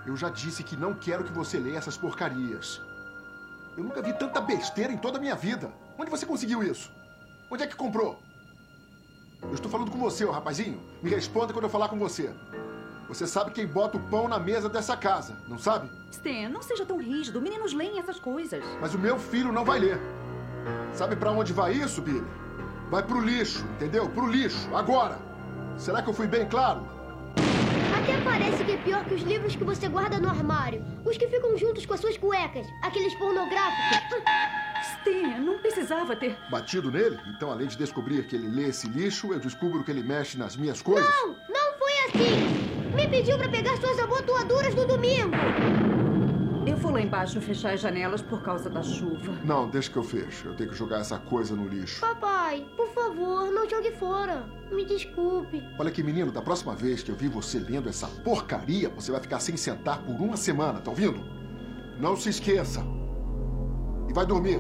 Eu já disse que não quero que você leia essas porcarias. Eu nunca vi tanta besteira em toda a minha vida. Onde você conseguiu isso? Onde é que comprou? Eu estou falando com você, ô rapazinho. Me responda quando eu falar com você. Você sabe quem bota o pão na mesa dessa casa, não sabe? Stan, não seja tão rígido. Meninos leem essas coisas. Mas o meu filho não vai ler. Sabe pra onde vai isso, Billy? Vai pro lixo, entendeu? Pro lixo, agora. Será que eu fui bem claro? Até parece que é pior que os livros que você guarda no armário. Os que ficam juntos com as suas cuecas. Aqueles pornográficos. Stan, não precisava ter... Batido nele? Então, além de descobrir que ele lê esse lixo, eu descubro que ele mexe nas minhas coisas? Não foi assim. Me pediu pra pegar suas abotoaduras no domingo. Eu vou lá embaixo fechar as janelas por causa da chuva. Não, deixa que eu feche. Eu tenho que jogar essa coisa no lixo. Papai, por favor, não jogue fora. Me desculpe. Olha aqui, menino, da próxima vez que eu vi você lendo essa porcaria, você vai ficar sem sentar por uma semana, tá ouvindo? Não se esqueça. E vai dormir.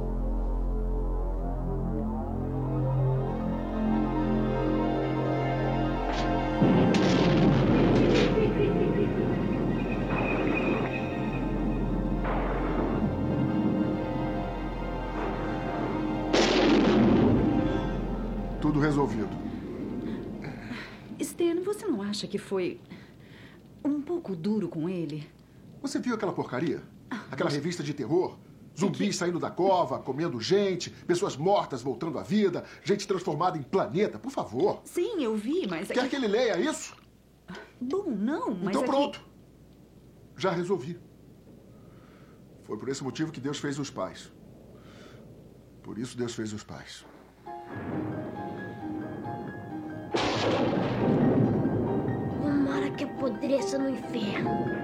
Tudo resolvido. Stan, você não acha que foi um pouco duro com ele? Você viu aquela porcaria? Aquela revista de terror? Zumbis saindo da cova, comendo gente, pessoas mortas voltando à vida, gente transformada em planeta. Por favor. Sim, eu vi, mas... Quer que ele leia isso? Bom, não, mas... Então pronto. Já resolvi. Foi por esse motivo que Deus fez os pais. Por isso Deus fez os pais. Tomara que apodreça no inferno.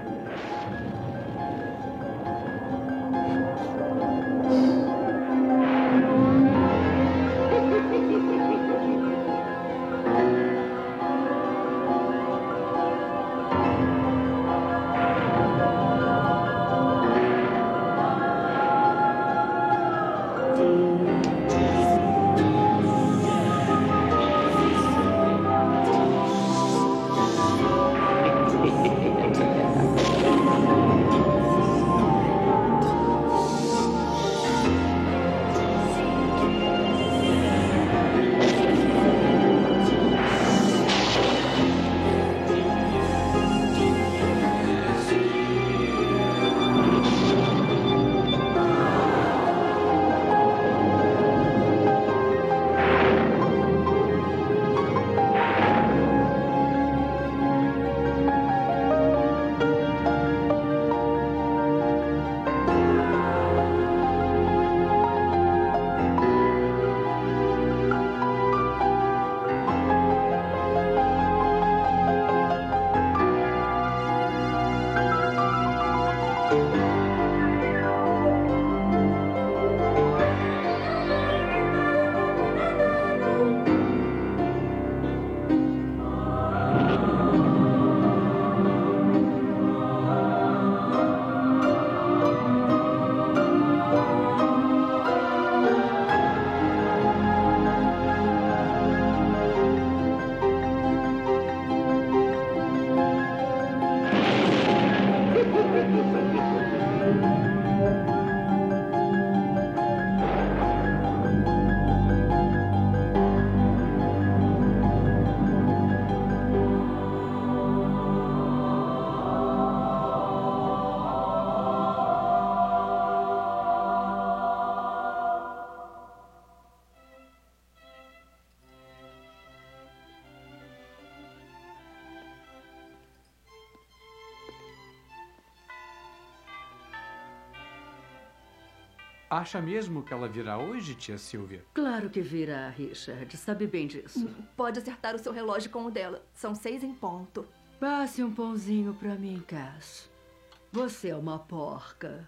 Acha mesmo que ela virá hoje, tia Silvia? Claro que virá, Richard. Sabe bem disso. Pode acertar o seu relógio com o dela. São 6 em ponto. Passe um pãozinho pra mim, Cass. Você é uma porca.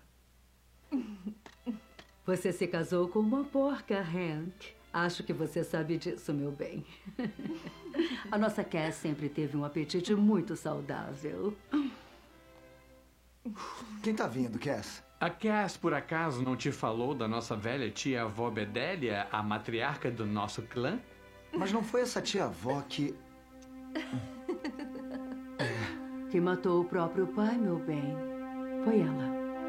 Você se casou com uma porca, Hank. Acho que você sabe disso, meu bem. A nossa Cass sempre teve um apetite muito saudável. Quem tá vindo, Cass? A Cass, por acaso, não te falou da nossa velha tia-avó Bedélia, a matriarca do nosso clã? Mas não foi essa tia-avó que... que matou o próprio pai, meu bem. Foi ela.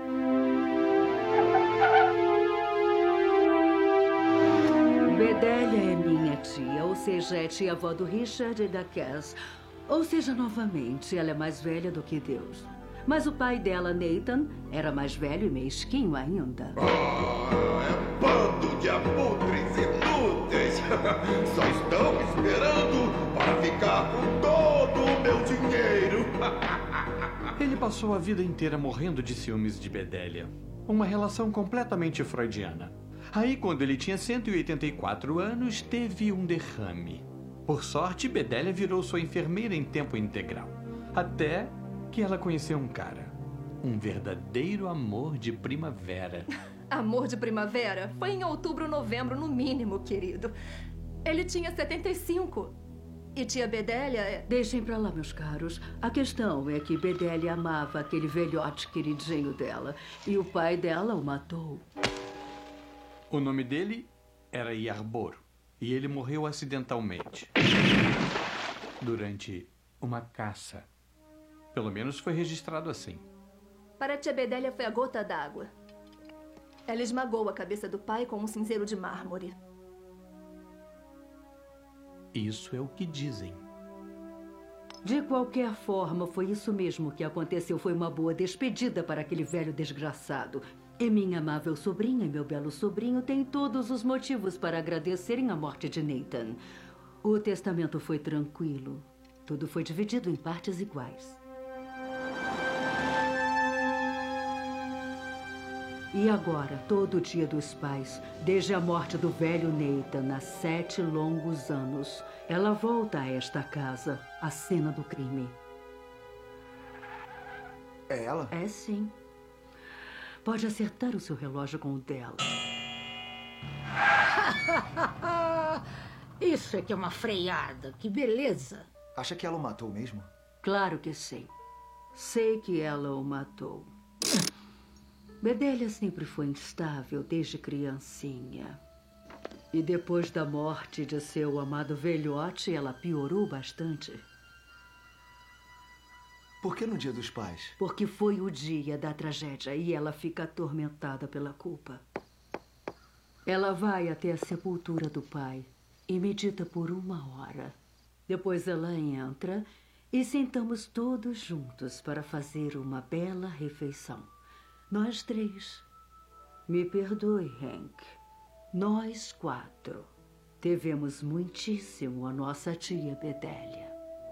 Bedélia é minha tia, ou seja, é tia-avó do Richard e da Cass. Ou seja, novamente, ela é mais velha do que Deus. Mas o pai dela, Nathan, era mais velho e mesquinho ainda. É bando de abutres inúteis. Só estão esperando para ficar com todo o meu dinheiro. Ele passou a vida inteira morrendo de ciúmes de Bedélia. Uma relação completamente freudiana. Aí, quando ele tinha 184 anos, teve um derrame. Por sorte, Bedélia virou sua enfermeira em tempo integral. Até que ela conheceu um cara. Um verdadeiro amor de primavera. Amor de primavera? Foi em outubro, novembro, no mínimo, querido. Ele tinha 75. E tia Bedélia... Deixem pra lá, meus caros. A questão é que Bedélia amava aquele velhote queridinho dela. E o pai dela o matou. O nome dele era Yarborough. E ele morreu acidentalmente. Durante uma caça. Pelo menos foi registrado assim. Para a tia Bedélia foi a gota d'água. Ela esmagou a cabeça do pai com um cinzeiro de mármore. Isso é o que dizem. De qualquer forma, foi isso mesmo que aconteceu. Foi uma boa despedida para aquele velho desgraçado. E minha amável sobrinha e meu belo sobrinho têm todos os motivos para agradecerem a morte de Nathan. O testamento foi tranquilo. Tudo foi dividido em partes iguais. E agora, todo o Dia dos Pais, desde a morte do velho Nathan há 7 longos anos, ela volta a esta casa, a cena do crime. É ela? É sim. Pode acertar o seu relógio com o dela. Isso é que é uma freada. Que beleza. Acha que ela o matou mesmo? Claro que sei. Sei que ela o matou. Bedélia sempre foi instável desde criancinha. E depois da morte de seu amado velhote, ela piorou bastante. Por que no Dia dos Pais? Porque foi o dia da tragédia e ela fica atormentada pela culpa. Ela vai até a sepultura do pai e medita por 1 hora. Depois ela entra e sentamos todos juntos para fazer uma bela refeição. Nós 3. Me perdoe, Hank. Nós 4. Devemos muitíssimo à nossa tia Bedélia.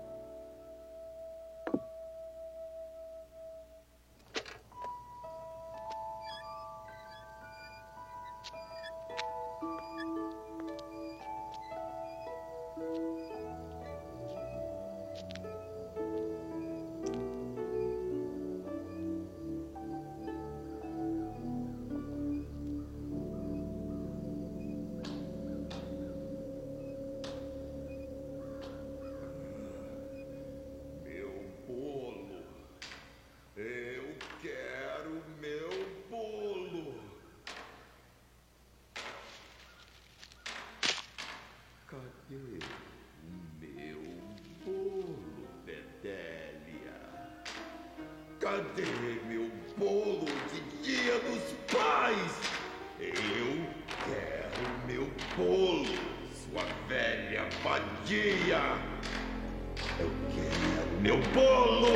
Cadê meu bolo de Dia dos Pais? Eu quero meu bolo, sua velha vadia. Eu quero meu bolo.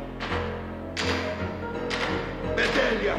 Bedélia,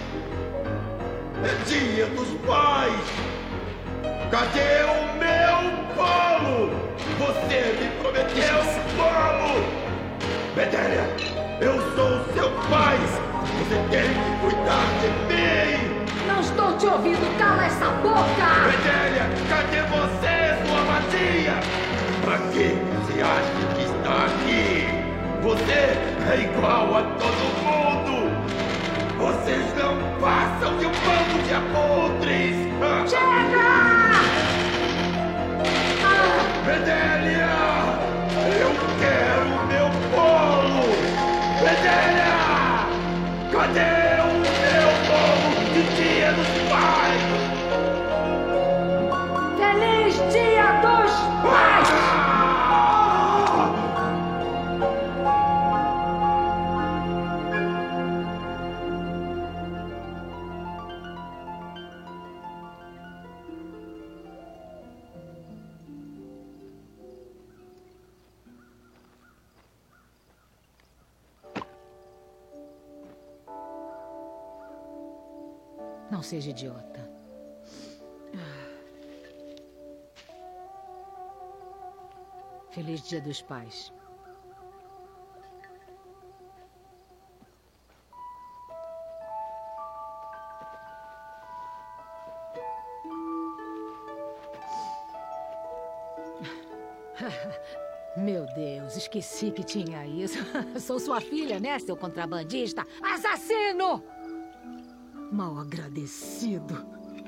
é Dia dos Pais. Cadê o meu bolo? Você me prometeu um bolo. Bedélia, eu sou seu pai. Você tem que cuidar de mim. Não estou te ouvindo. Cala essa boca. Bedélia, cadê você, sua vadia? Pra que você acha que está aqui? Você é igual a todo mundo. Vocês não passam de um bando de abutres. Chega! Bedélia, eu quero meu bolo. Bedélia, cadê o meu bolo de Dia dos Pais? Feliz Dia dos Pais! Não seja idiota. Feliz Dia dos Pais. Meu Deus, esqueci que tinha isso. Sou sua filha, né, seu contrabandista? Assassino! Mal agradecido.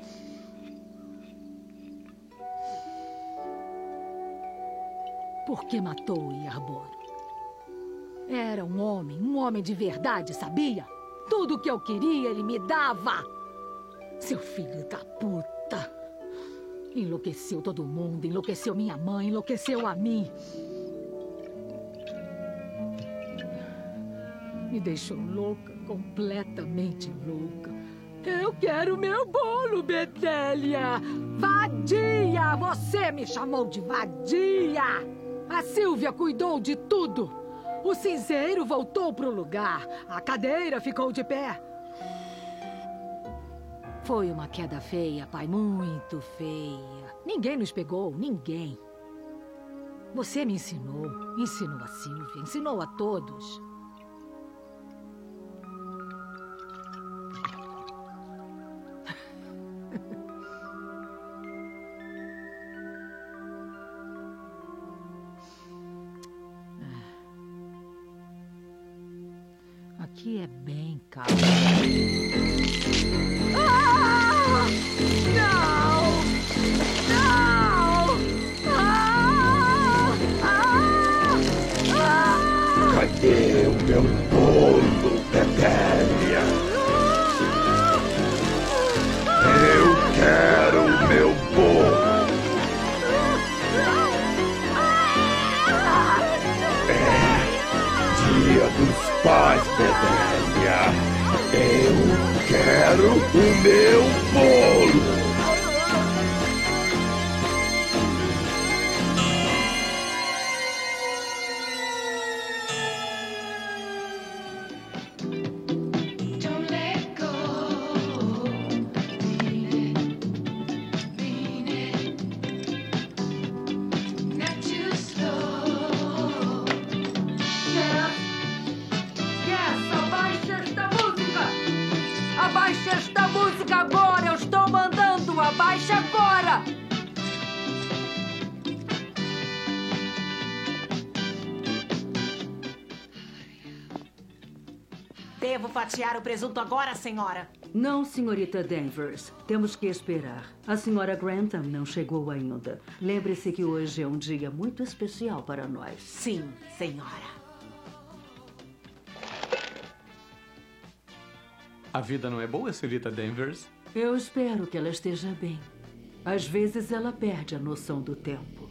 Por que matou o Yarboro? Era um homem de verdade, sabia? Tudo o que eu queria, ele me dava. Seu filho da puta. Enlouqueceu todo mundo, enlouqueceu minha mãe, enlouqueceu a mim. Me deixou louca, completamente louca. Eu quero meu bolo, Bedélia! Vadia! Você me chamou de vadia! A Silvia cuidou de tudo. O cinzeiro voltou pro lugar. A cadeira ficou de pé. Foi uma queda feia, pai, muito feia. Ninguém nos pegou, ninguém. Você me ensinou a Silvia, ensinou a todos. Aqui é bem calmo. Ah! Não! Não! Ah! Ah! Ah! Cadê o meu bolo, Bedélia? Eu quero o meu bolo. Dia dos Pais, Bedélia. Eu quero o meu bolo. Abaixe esta música agora! Eu estou mandando! Abaixe agora! Devo fatiar o presunto agora, senhora? Não, senhorita Danvers. Temos que esperar. A senhora Grantham não chegou ainda. Lembre-se que hoje é um dia muito especial para nós. Sim, senhora. A vida não é boa, senhorita Danvers? Eu espero que ela esteja bem. Às vezes ela perde a noção do tempo.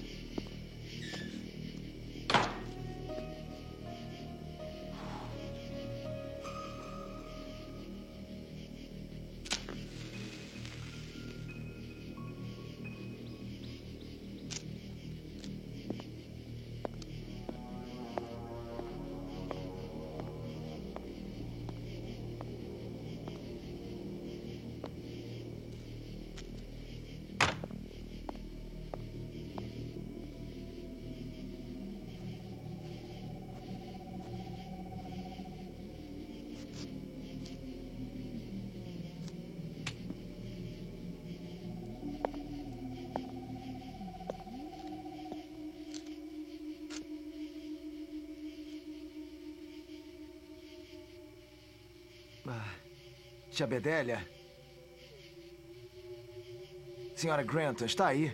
Tia Bedélia? Senhora Grantham, está aí?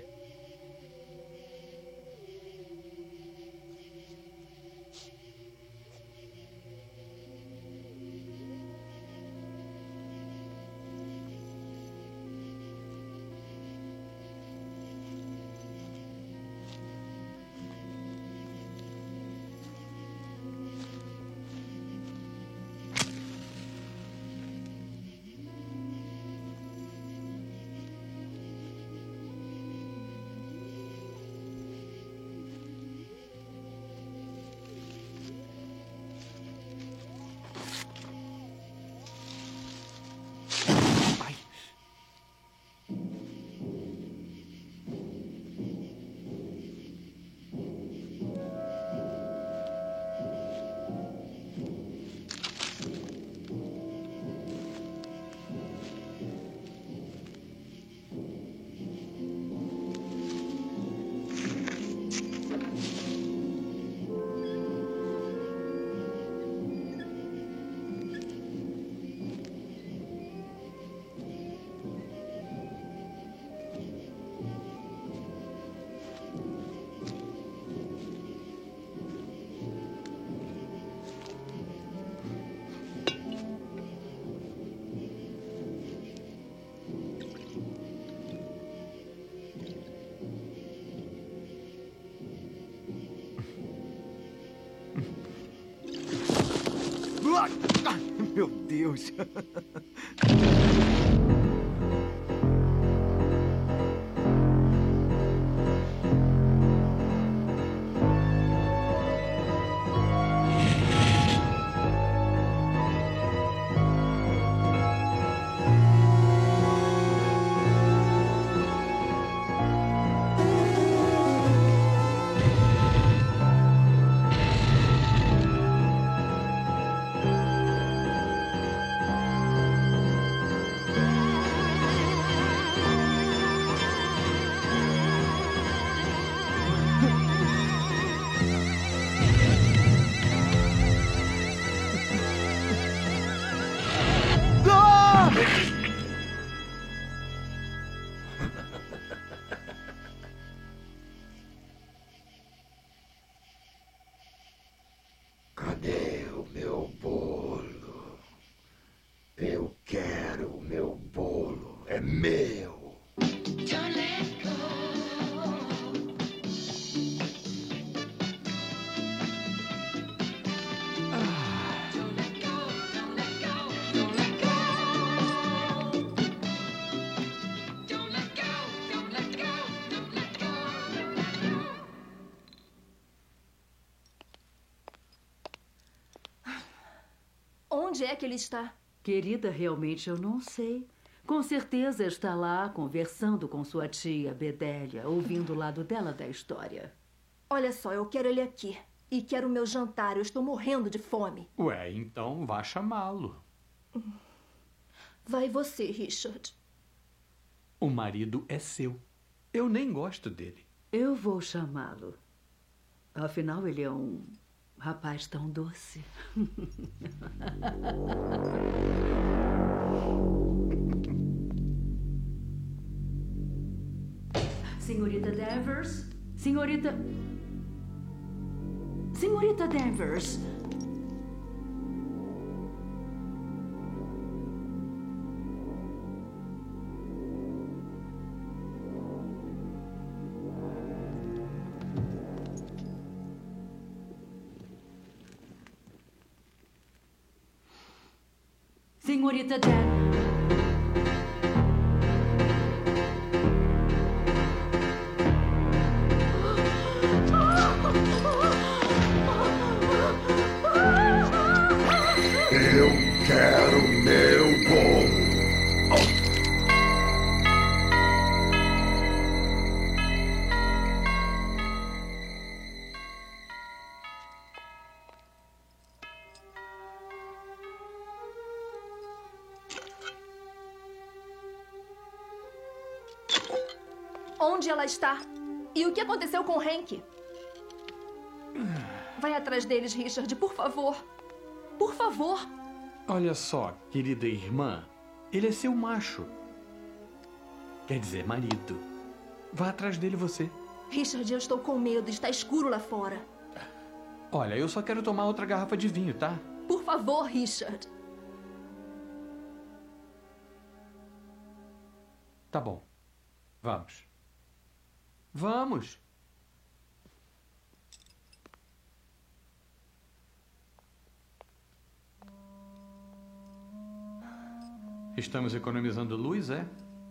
Ai, meu Deus. Cadê o meu bolo? Eu quero o meu bolo. É meu. Onde é que ele está? Querida, realmente eu não sei. Com certeza está lá conversando com sua tia, Bedélia, ouvindo o lado dela da história. Olha só, eu quero ele aqui. E quero o meu jantar. Eu estou morrendo de fome. Ué, então vá chamá-lo. Vai você, Richard. O marido é seu. Eu nem gosto dele. Eu vou chamá-lo. Afinal, ele é um rapaz tão doce. Senhorita Danvers? Senhorita Danvers? Senhorita Dan. Eu quero meu bolo. Onde ela está? E o que aconteceu com o Hank? Vai atrás deles, Richard, por favor. Por favor. Olha só, querida irmã, ele é seu macho. Quer dizer, marido. Vá atrás dele você. Richard, eu estou com medo. Está escuro lá fora. Olha, eu só quero tomar outra garrafa de vinho, tá? Por favor, Richard. Tá bom. Vamos. Vamos. Estamos economizando luz, é?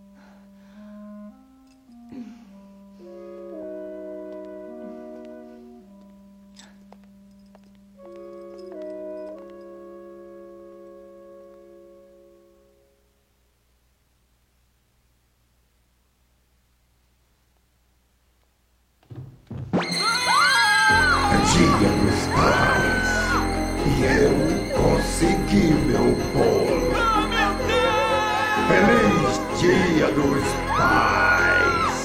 Dia dos Pais. E eu consegui meu bolo. Feliz Dia dos Pais!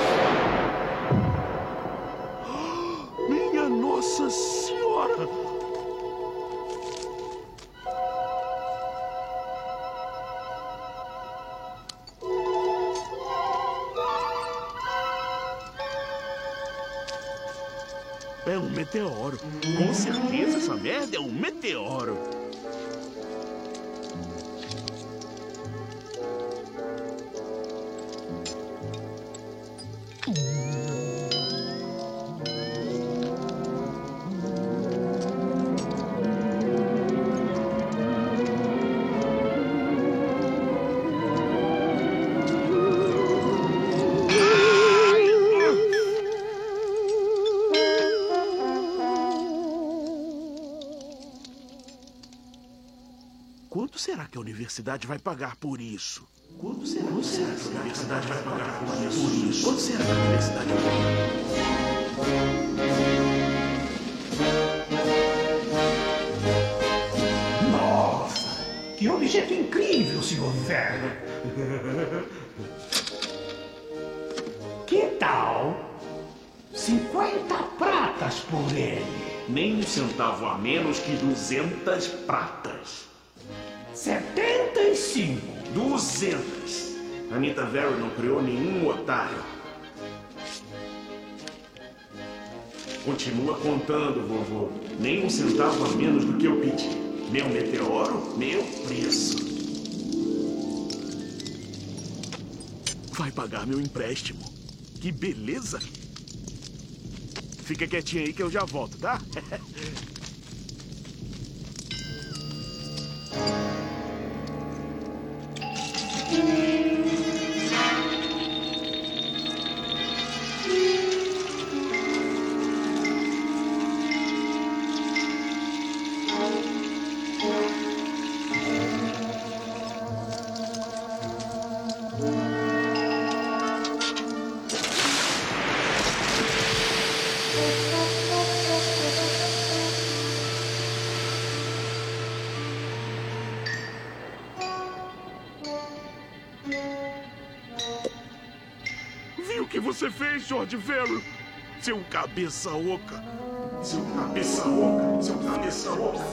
Minha Nossa Senhora! É um meteoro. Com certeza essa merda é um meteoro. Quanto será que a universidade vai pagar por isso? Quanto será que a universidade vai pagar por isso? Quanto será que a universidade vai pagar? Nossa, que objeto incrível, Sr. Vernon. Que tal 50 pratas por ele? Nem um centavo a menos que 200 pratas. 75. 200. Anita Vero não criou nenhum otário. Continua contando, vovô. Nem um centavo a menos do que eu pedi. Meu meteoro, meu preço. Vai pagar meu empréstimo. Que beleza. Fica quietinho aí que eu já volto, tá? Viu o que você fez, George Vero? Seu cabeça oca. Seu cabeça oca. Seu cabeça oca.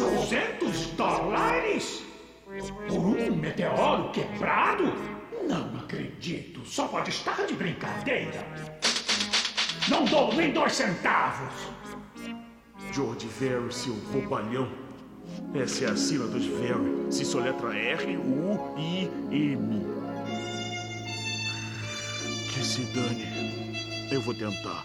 $200? Por um meteoro quebrado? Não acredito. Só pode estar de brincadeira. Não dou nem 2 centavos. George Vero, seu bobalhão. Essa é a sina dos Vero. Se soletra R-U-I-M. Que se dane. Eu vou tentar.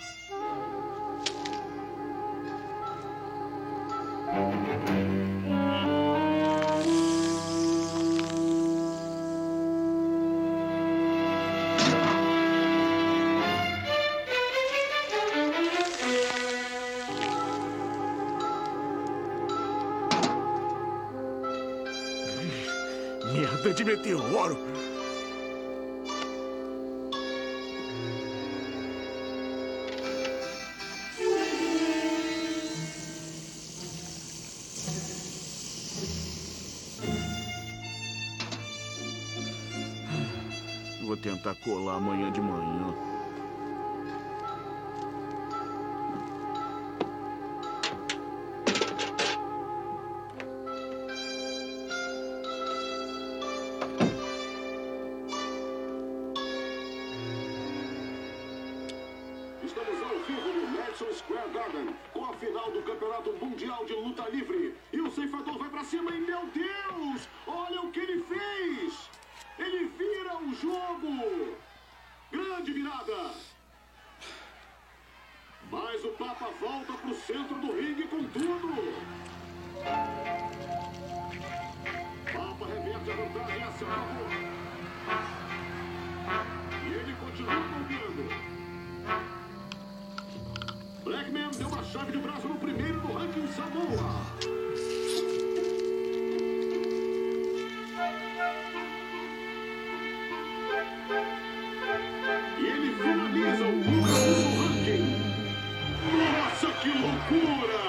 Merda de meteoro! Vou tentar colar amanhã de manhã. Estamos ao vivo no Madison Square Garden com a final do Campeonato Mundial de Luta Livre. E o ceifador vai pra cima e, meu Deus, olha o que ele fez! Ele vira o jogo! Grande virada! Mas o Papa volta pro centro do ringue com tudo! Papa reverte a vantagem a seu favor. E ele continua golpeando. Blackman deu uma chave de braço no primeiro do ranking Samoa. E ele finaliza o número 1 do ranking. Nossa, que loucura!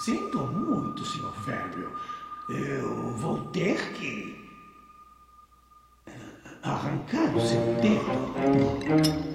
Sinto muito, Sr. Velho. Eu vou ter que arrancar o seu dedo.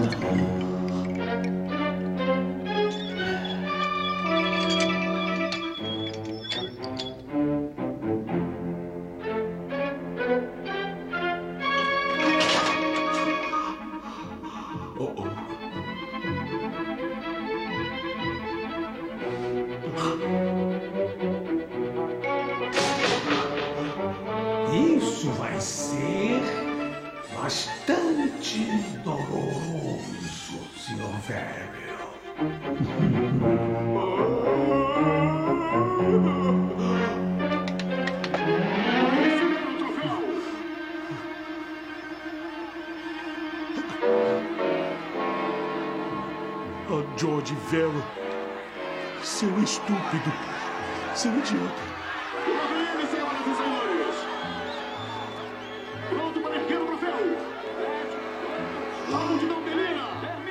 Isso vai ser bastante doloroso, Sr. Velho. Oh, George Vero. Seu estúpido. Seu idiota. Ele, senhoras e senhores. Pronto para erguer o troféu. A multidão delira.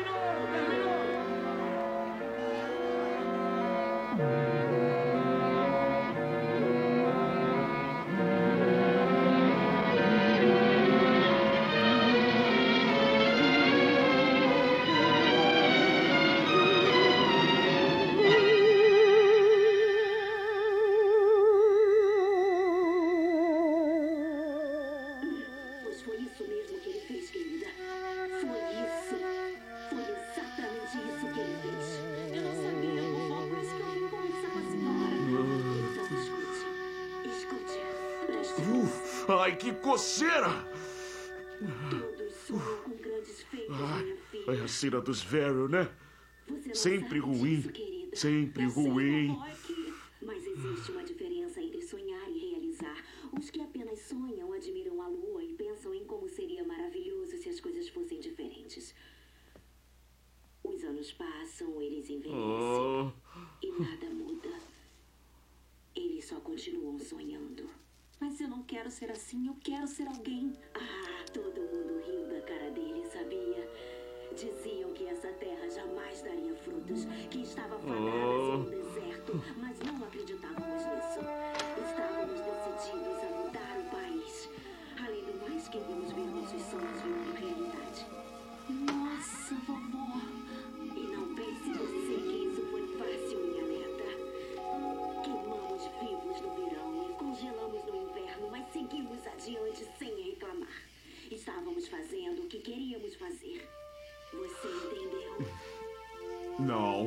Pois foi isso mesmo que ele fez, querida. Foi isso. Foi exatamente isso que ele fez. Eu não sabia, vovó, por isso que eu vim conversar com a senhora. Então, escute. Escute. Preste Ai, que coceira! Todos sonham com grandes feitos, minha filha. É a cena dos Vero, né? Você não Sempre sabe ruim. disso, querida. Sempre Eu sei, ruim. vovó, é que... Mas existe uma diferença entre sonhar e realizar. Os que apenas sonham admiram a lua e pensam em como seria maravilhoso se as coisas fossem diferentes. Os anos passam, eles envelhecem e nada muda. Eles só continuam sonhando. Mas eu não quero ser assim, eu quero ser alguém. Ah, todo mundo riu da cara dele, sabia? Diziam que essa terra jamais daria frutos, que estava fadada a ser um deserto, mas não acreditávamos nisso. Estávamos decididos a mudar o país. Além do mais, queríamos ver nossos sonhos virando realidade. Nossa, vovó! E não pense você que isso foi fácil, minha neta. Queimamos vivos no verão e congelamos no inverno, mas seguimos adiante sem reclamar. Estávamos fazendo o que queríamos fazer. Você entendeu? Não.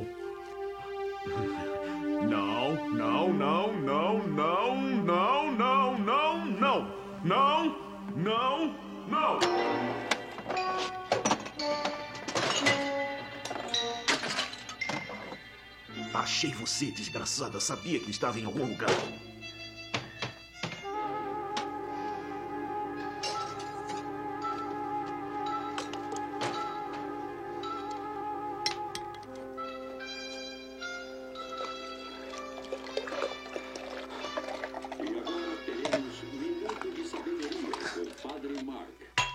Não, não, não, não, não, não, não, não, não, não, não, não. Achei você, desgraçada. Sabia que estava em algum lugar. E agora teremos Minuto de Sabedoria com o Padre Mark.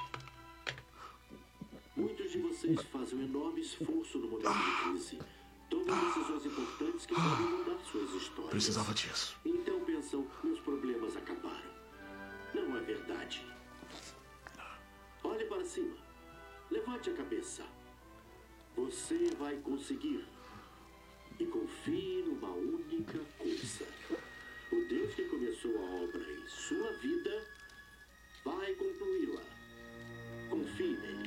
Muitos de vocês fazem um enorme esforço no momento de crise. Tomam decisões importantes que podem mudar suas histórias. Precisava disso. Então pensam, meus problemas acabaram. Não é verdade. Olhe para cima. Levante a cabeça. Você vai conseguir. E confie numa única coisa. O Deus que começou a obra em sua vida vai concluí-la. Confie nele.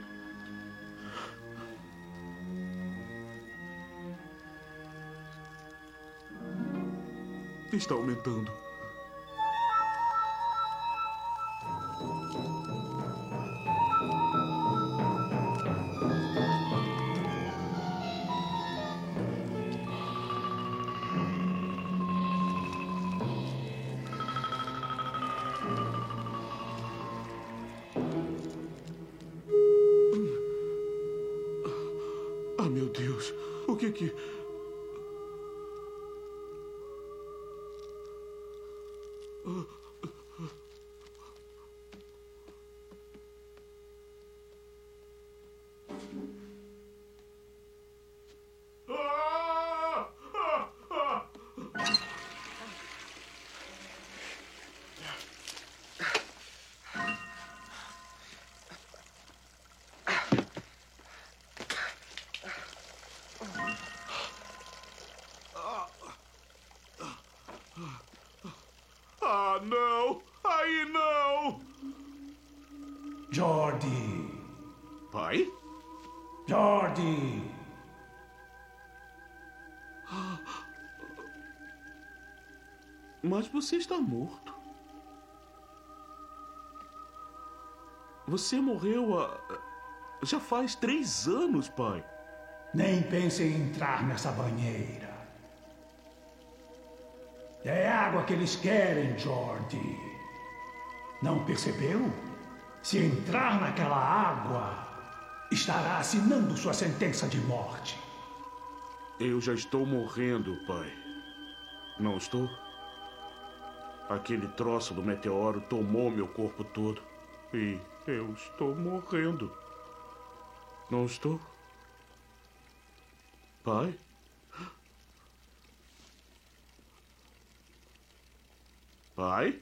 Está aumentando. Ah, meu Deus. O que... Ah, não! Aí não! Jordi! Pai? Jordi! Mas você está morto. Você morreu já faz 3 anos, pai. Nem pense em entrar nessa banheira. É água que eles querem, Jordi. Não percebeu? Se entrar naquela água, estará assinando sua sentença de morte. Eu já estou morrendo, pai. Não estou? Aquele troço do meteoro tomou meu corpo todo. E eu estou morrendo. Não estou? Pai? Pai?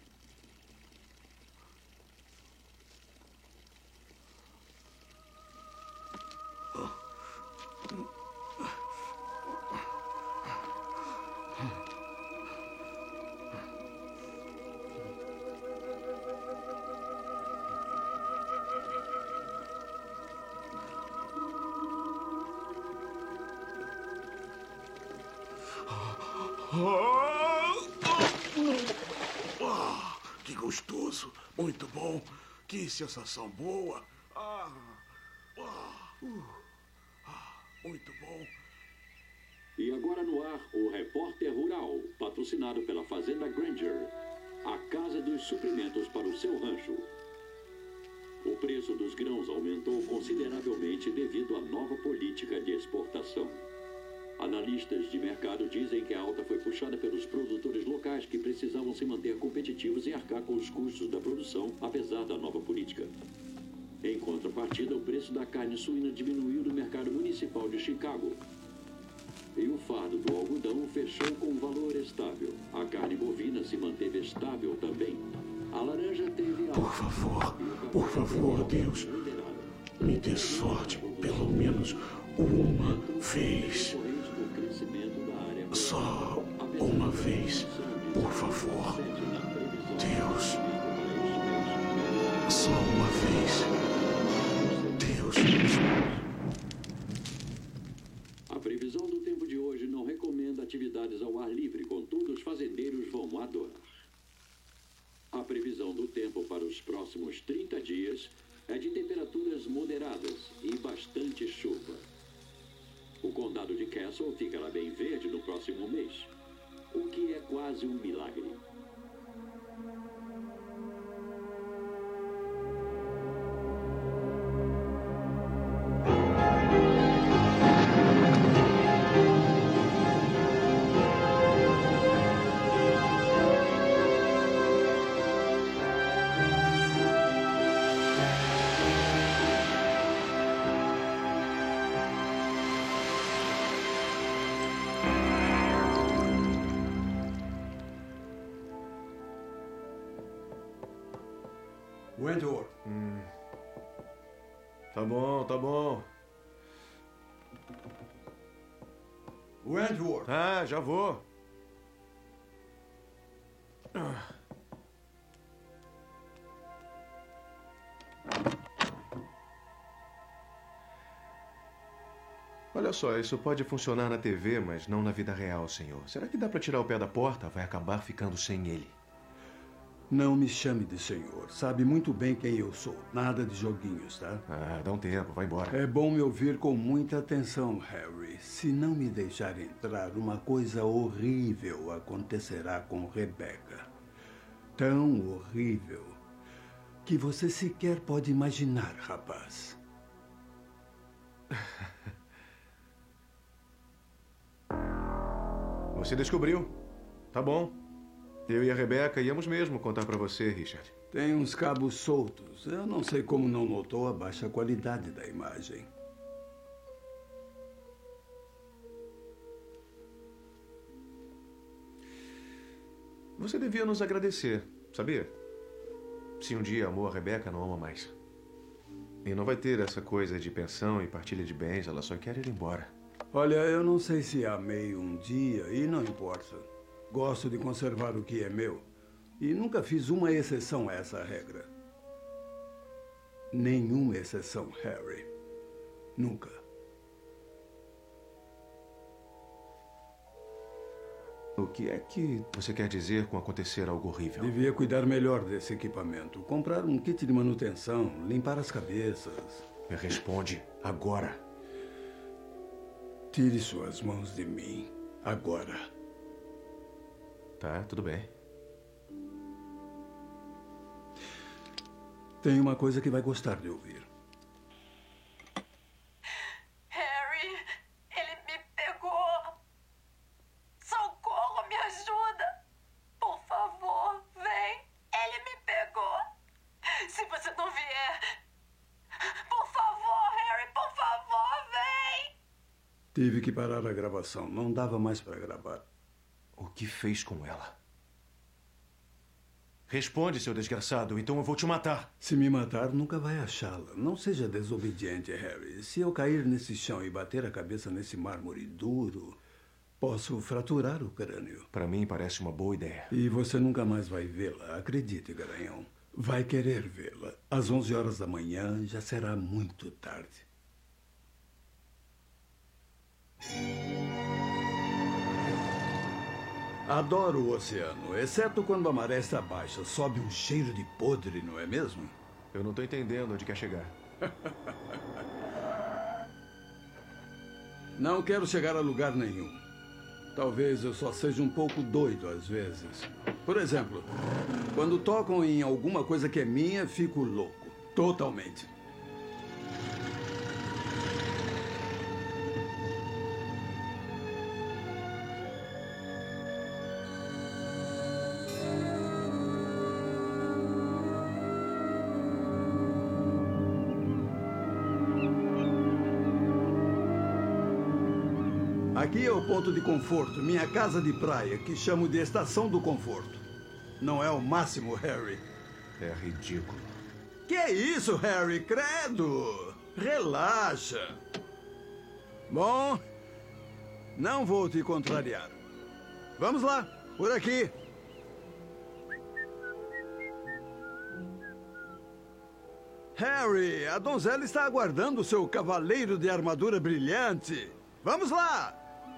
Que gostoso, muito bom, que sensação boa. Muito bom. E agora no ar, o Repórter Rural, patrocinado pela Fazenda Granger, a casa dos suprimentos para o seu rancho. O preço dos grãos aumentou consideravelmente devido à nova política de exportação. Analistas de mercado dizem que a alta foi puxada pelos produtores locais que precisavam se manter competitivos e arcar com os custos da produção, apesar da nova política. Em contrapartida, o preço da carne suína diminuiu no mercado municipal de Chicago. E o fardo do algodão fechou com um valor estável. A carne bovina se manteve estável também. A laranja teve alta. Por favor, Deus, me dê sorte, pelo menos uma vez. Só uma vez, por favor. Deus. Só uma vez. Deus. A previsão do tempo de hoje não recomenda atividades ao ar livre, contudo, os fazendeiros vão adorar. A previsão do tempo para os próximos 30 dias é de temperaturas moderadas e bastante chuva. O condado de Castle ficará bem verde no próximo mês, o que é quase um milagre. Wentworth. Tá bom, tá bom. Wentworth. Ah, já vou. Olha só, isso pode funcionar na TV, mas não na vida real, senhor. Será que dá pra tirar o pé da porta? Vai acabar ficando sem ele. Não me chame de senhor. Sabe muito bem quem eu sou. Nada de joguinhos, tá? Ah, dá um tempo. Vai embora. É bom me ouvir com muita atenção, Harry. Se não me deixar entrar, uma coisa horrível acontecerá com Rebecca. Tão horrível que você sequer pode imaginar, rapaz. Você descobriu. Tá bom. Eu e a Rebecca íamos mesmo contar pra você, Richard. Tem uns cabos soltos. Eu não sei como não notou a baixa qualidade da imagem. Você devia nos agradecer, sabia? Se um dia amou a Rebecca, não ama mais. E não vai ter essa coisa de pensão e partilha de bens, ela só quer ir embora. Olha, eu não sei se amei um dia e não importa. Gosto de conservar o que é meu. E nunca fiz uma exceção a essa regra. Nenhuma exceção, Harry. Nunca. O que é que você quer dizer com acontecer algo horrível? Devia cuidar melhor desse equipamento. Comprar um kit de manutenção, limpar as cabeças. Me responde agora. Tire suas mãos de mim. Agora. Tá, tudo bem. Tem uma coisa que vai gostar de ouvir. Harry, ele me pegou. Socorro, me ajuda. Por favor, vem. Ele me pegou. Se você não vier... Por favor, Harry, por favor, vem. Tive que parar a gravação. Não dava mais para gravar. O que fez com ela? Responde, seu desgraçado, então eu vou te matar. Se me matar, nunca vai achá-la. Não seja desobediente, Harry. Se eu cair nesse chão e bater a cabeça nesse mármore duro, posso fraturar o crânio. Para mim, parece uma boa ideia. E você nunca mais vai vê-la. Acredite, garanhão. Vai querer vê-la. Às 11 horas da manhã já será muito tarde. Adoro o oceano, exceto quando a maré está baixa. Sobe um cheiro de podre, não é mesmo? Eu não estou entendendo onde quer chegar. Não quero chegar a lugar nenhum. Talvez eu só seja um pouco doido às vezes. Por exemplo, quando tocam em alguma coisa que é minha, fico louco. Totalmente. Aqui é o ponto de conforto, minha casa de praia, que chamo de Estação do Conforto. Não é o máximo, Harry? É ridículo. Que é isso, Harry? Credo! Relaxa. Bom, não vou te contrariar. Vamos lá, por aqui. Harry, a donzela está aguardando o seu cavaleiro de armadura brilhante. Vamos lá!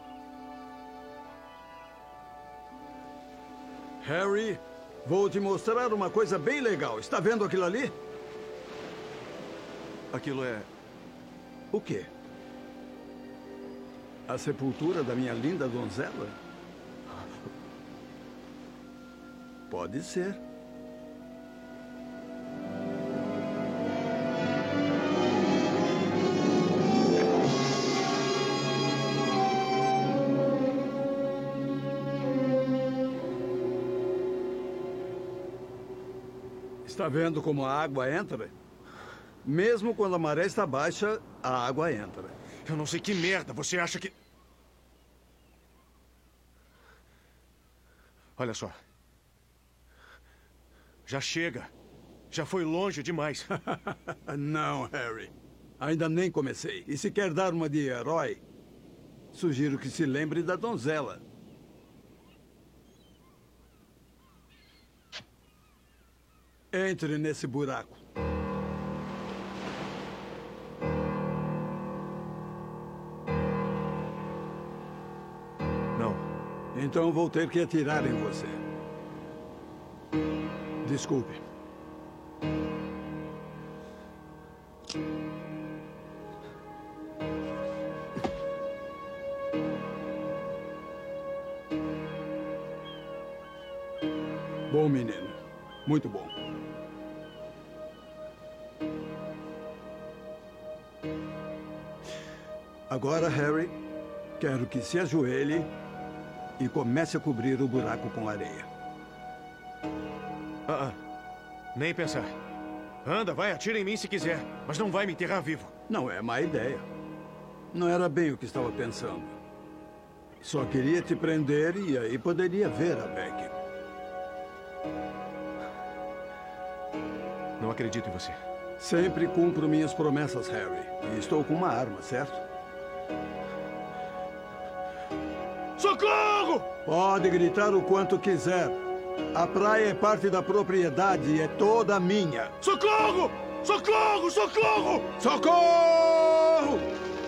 Harry, vou te mostrar uma coisa bem legal. Está vendo aquilo ali? Aquilo é... O quê? A sepultura da minha linda donzela? Pode ser. Está vendo como a água entra? Mesmo quando a maré está baixa, a água entra. Eu não sei que merda você acha que... Olha só. Já chega. Já foi longe demais. Não, Harry. Ainda nem comecei. E se quer dar uma de herói, sugiro que se lembre da donzela. Entre nesse buraco. Não. Então vou ter que atirar em você. Desculpe. Bom, menino. Muito bom. Agora, Harry, quero que se ajoelhe e comece a cobrir o buraco com areia. Nem pensar. Anda, vai, atira em mim se quiser, mas não vai me enterrar vivo. Não é má ideia. Não era bem o que estava pensando. Só queria te prender e aí poderia ver a Becky. Não acredito em você. Sempre cumpro minhas promessas, Harry. E estou com uma arma, certo? Socorro! Pode gritar o quanto quiser. A praia é parte da propriedade e é toda minha. Socorro! Socorro! Socorro! Socorro!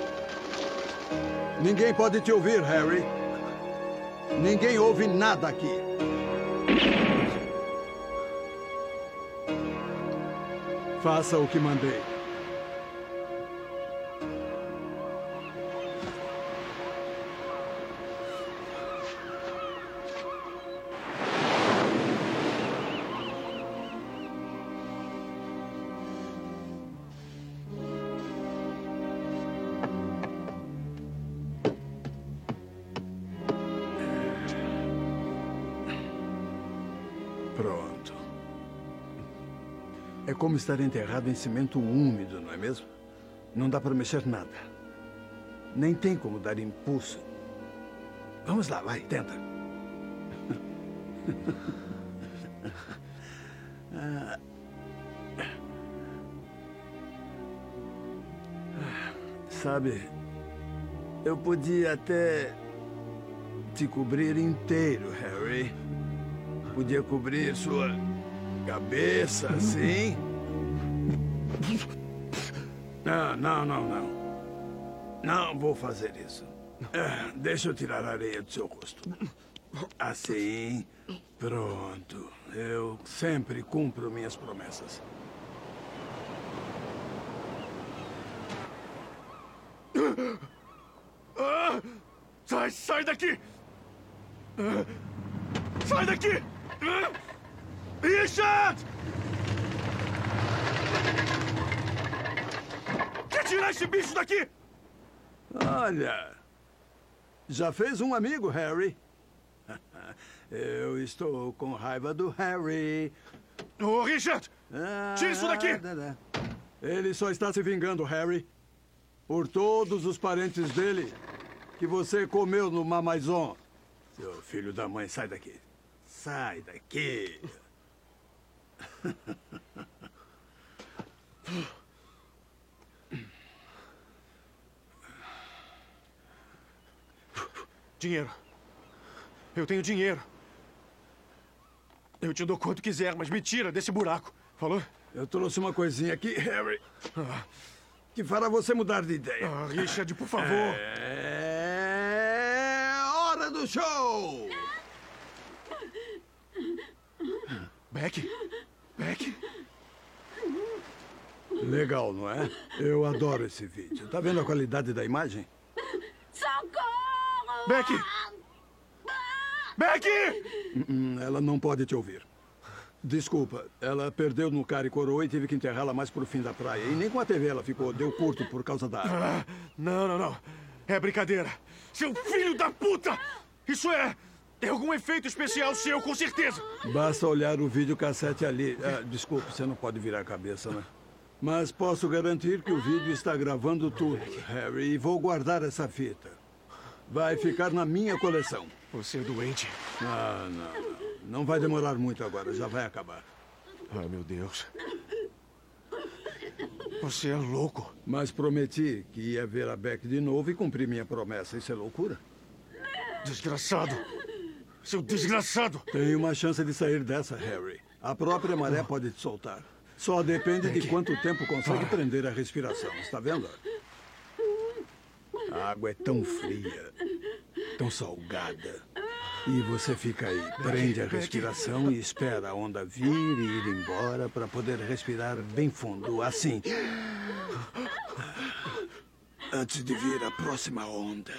Ninguém pode te ouvir, Harry. Ninguém ouve nada aqui. Faça o que mandei. Pronto. É como estar enterrado em cimento úmido, não é mesmo? Não dá para mexer nada. Nem tem como dar impulso. Vamos lá, vai, tenta. Sabe, eu podia até te cobrir inteiro, Harry. Podia cobrir sua cabeça, assim. Não. Não vou fazer isso. Deixa eu tirar a areia do seu rosto. Assim. Pronto. Eu sempre cumpro minhas promessas. Sai daqui! Sai daqui! Richard! Quer tirar esse bicho daqui? Olha, já fez um amigo, Harry. Eu estou com raiva do Harry. Ô, Richard! Tira isso daqui! Ele só está se vingando, Harry. Por todos os parentes dele que você comeu no Mamaison. Seu filho da mãe, sai daqui. Sai daqui. Dinheiro. Eu tenho dinheiro. Eu te dou quanto quiser, mas me tira desse buraco. Falou? Eu trouxe uma coisinha aqui, Harry, que fará você mudar de ideia. Richard, por favor. É hora do show! Beck? Legal, não é? Eu adoro esse vídeo. Tá vendo a qualidade da imagem? Socorro! Beck! Ela não pode te ouvir. Desculpa, ela perdeu no cara e coroa e tive que enterrá-la mais pro fim da praia. E nem com a TV ela ficou, deu curto por causa da água. Não. É brincadeira. Seu filho da puta! Isso é algum efeito especial seu, com certeza. Basta olhar o videocassete ali. Desculpe, você não pode virar a cabeça, né? Mas posso garantir que o vídeo está gravando tudo, Harry, e vou guardar essa fita. Vai ficar na minha coleção. Você é doente. Não. Não vai demorar muito agora, já vai acabar. Ai, meu Deus. Você é louco. Mas prometi que ia ver a Beck de novo e cumprir minha promessa. Isso é loucura? Desgraçado. Seu desgraçado. Tem uma chance de sair dessa, Harry. A própria maré pode te soltar. Só depende de quanto tempo consegue prender a respiração. Está vendo? A água é tão fria, tão salgada. E você fica aí, prende a respiração e espera a onda vir e ir embora para poder respirar bem fundo, assim. Antes de vir a próxima onda.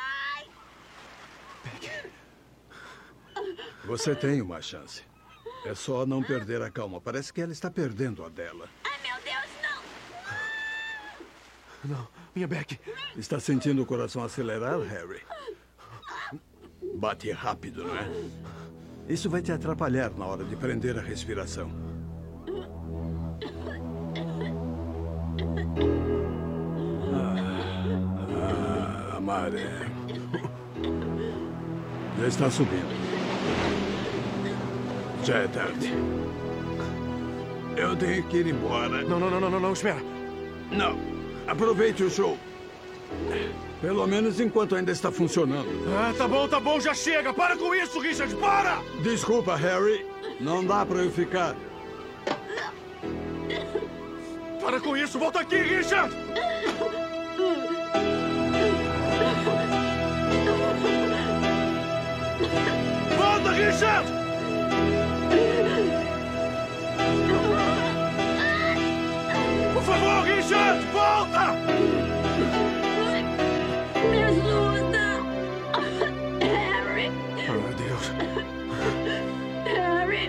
Você tem uma chance. É só não perder a calma. Parece que ela está perdendo a dela. Ai, meu Deus, não! Não, minha Beck. Está sentindo o coração acelerar, Harry? Bate rápido, não é? Isso vai te atrapalhar na hora de prender a respiração. A maré. Já está subindo. Já é tarde. Eu tenho que ir embora. Não, espera. Não. Aproveite o show. Pelo menos enquanto ainda está funcionando. Ah, tá bom, já chega! Para com isso, Richard, para! Desculpa, Harry. Não dá pra eu ficar. Para com isso, volta aqui, Richard! Volta, Richard! Por favor, Richard, volta! Me ajuda! Harry! Oh, meu Deus. Harry!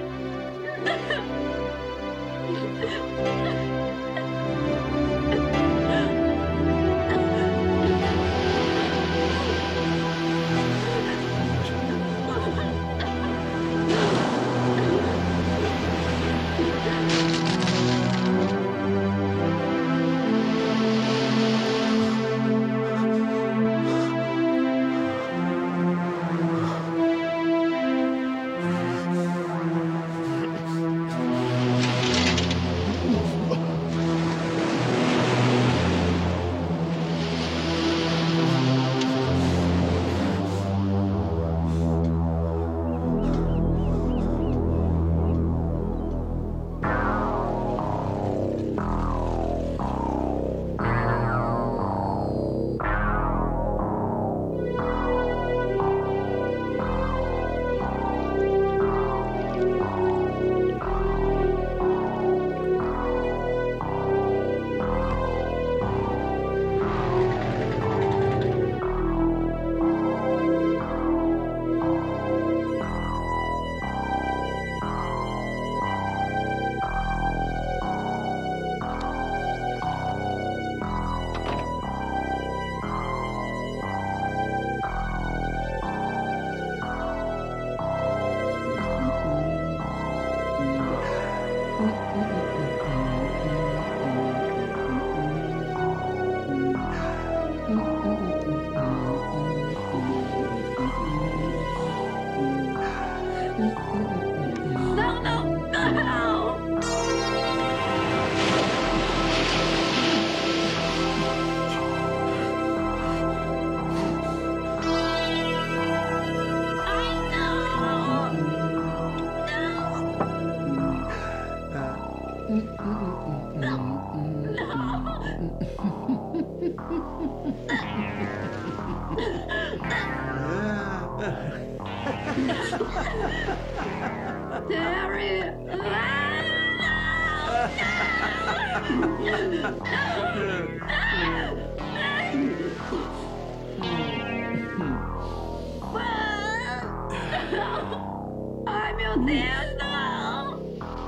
Ai, meu Deus, não!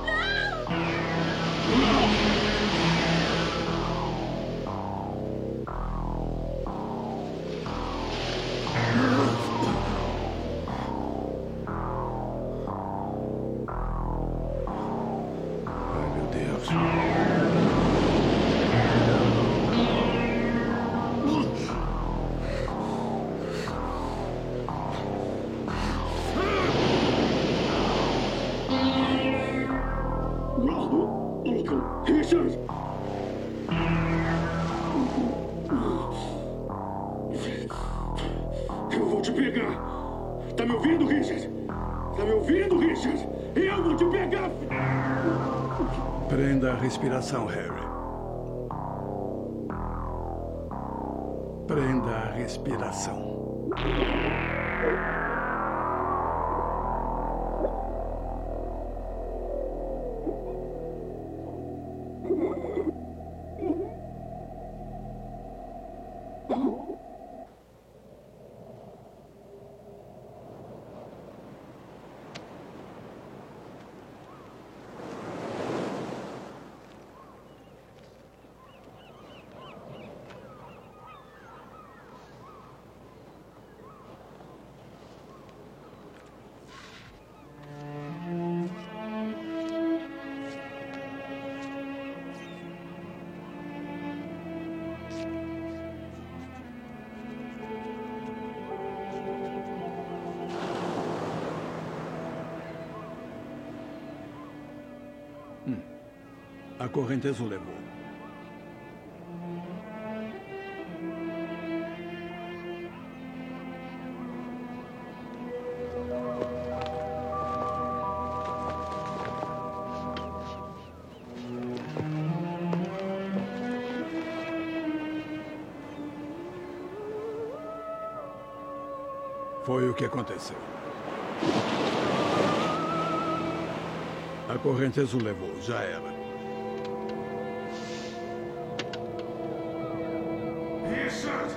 Ai, meu Deus. Richard! Eu vou te pegar! Tá me ouvindo, Richard? Tá me ouvindo, Richard? Eu vou te pegar! Prenda a respiração, Harry. Prenda a respiração. A correnteza o levou. Foi o que aconteceu. A correnteza o levou, já era. Richard!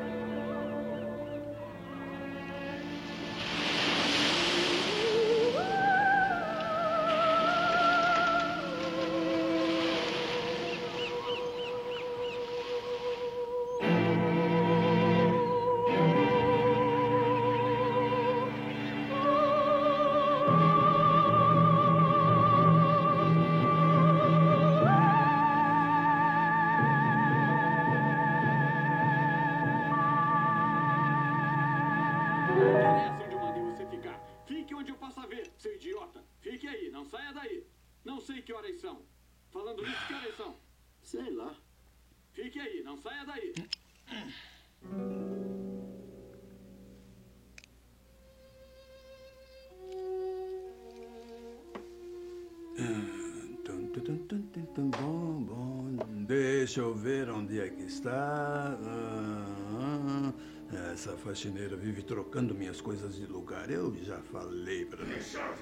Sei lá. Fique aí, não saia daí. Bom. Deixa eu ver onde é que está. Essa faxineira vive trocando minhas coisas de lugar. Eu já falei para mim.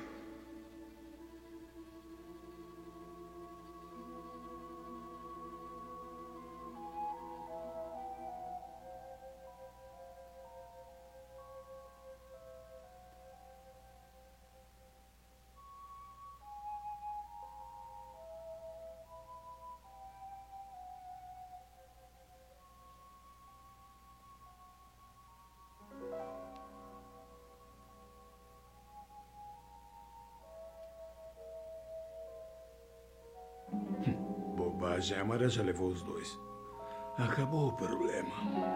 A Gêmara já levou os dois. Acabou o problema.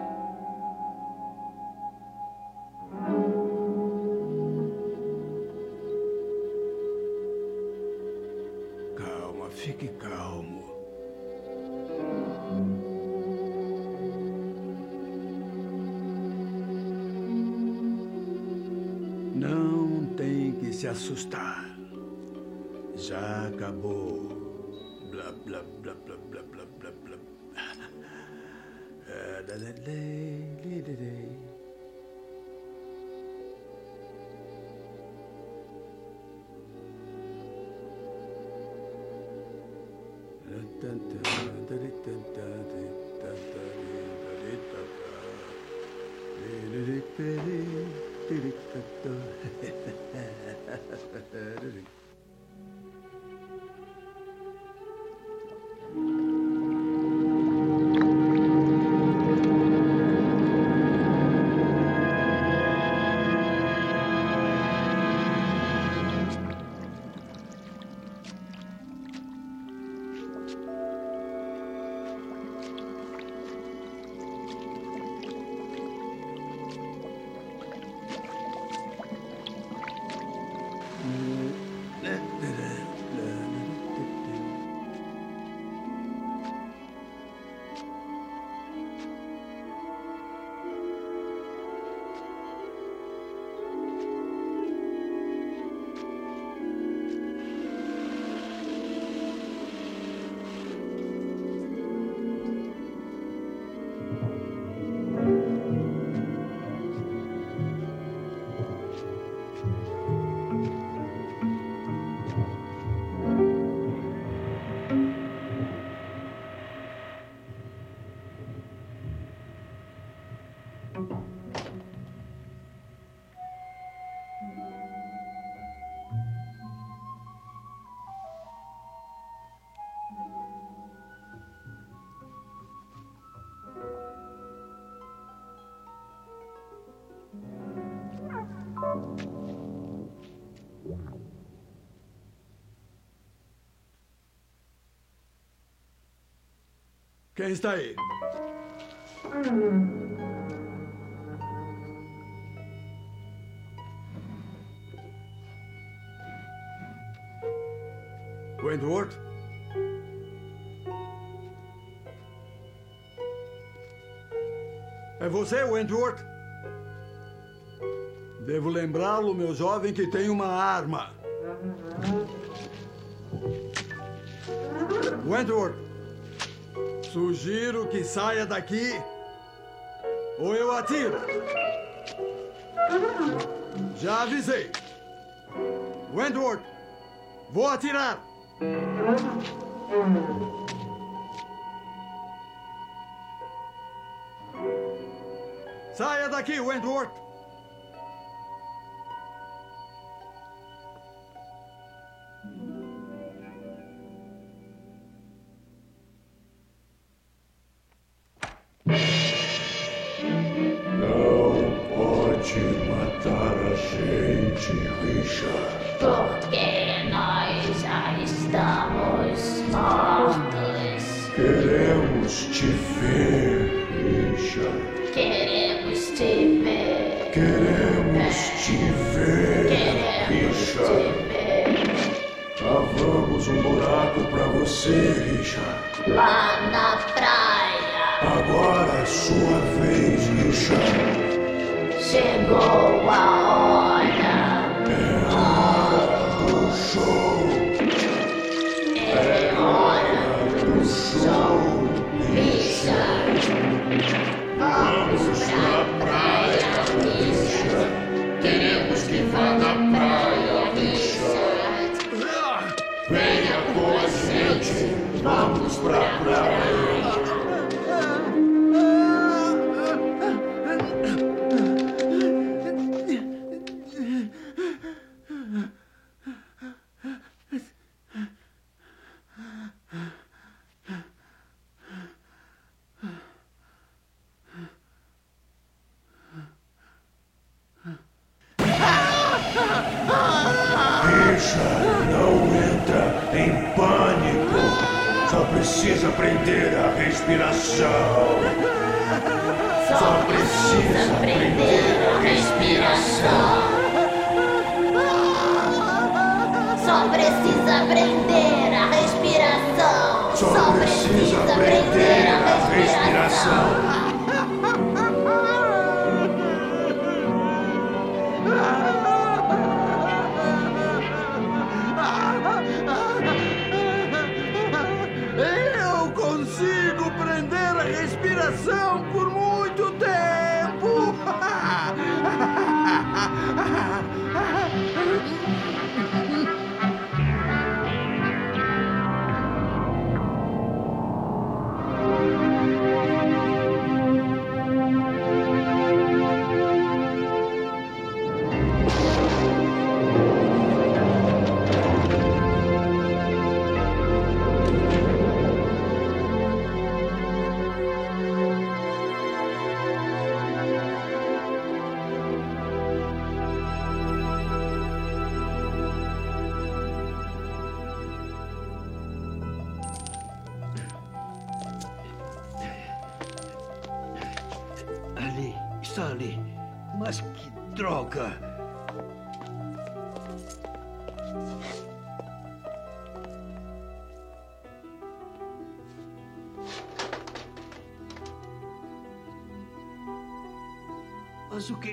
Calma, fique calmo. Não tem que se assustar. Já acabou. Blá, blá, blá, blá, blá, blá, blá, blá. Quem está aí? Wentworth? É você, Wentworth? Devo lembrá-lo, meu jovem, que tem uma arma. Wentworth, sugiro que saia daqui ou eu atiro. Já avisei. Wentworth, vou atirar. Saia daqui, Wentworth. Matar a gente, Richard. Porque nós já estamos mortos. Queremos te ver, Richard. Queremos te ver. Queremos te ver, Richard. Cavamos um buraco pra você, Richard. Lá na praia. Agora é sua vez, Richard. Chegou a hora. É hora do show. É hora do show, Richard. Vamos pra praia, Richard. Queremos que vá na praia, Richard. Venha com a gente. Vamos pra praia. Precisa prender a respiração. Só precisa prender a respiração. Só precisa prender a respiração. Só precisa prender a respiração. Por muito tempo. Está ali. Mas que droga! Mas o que...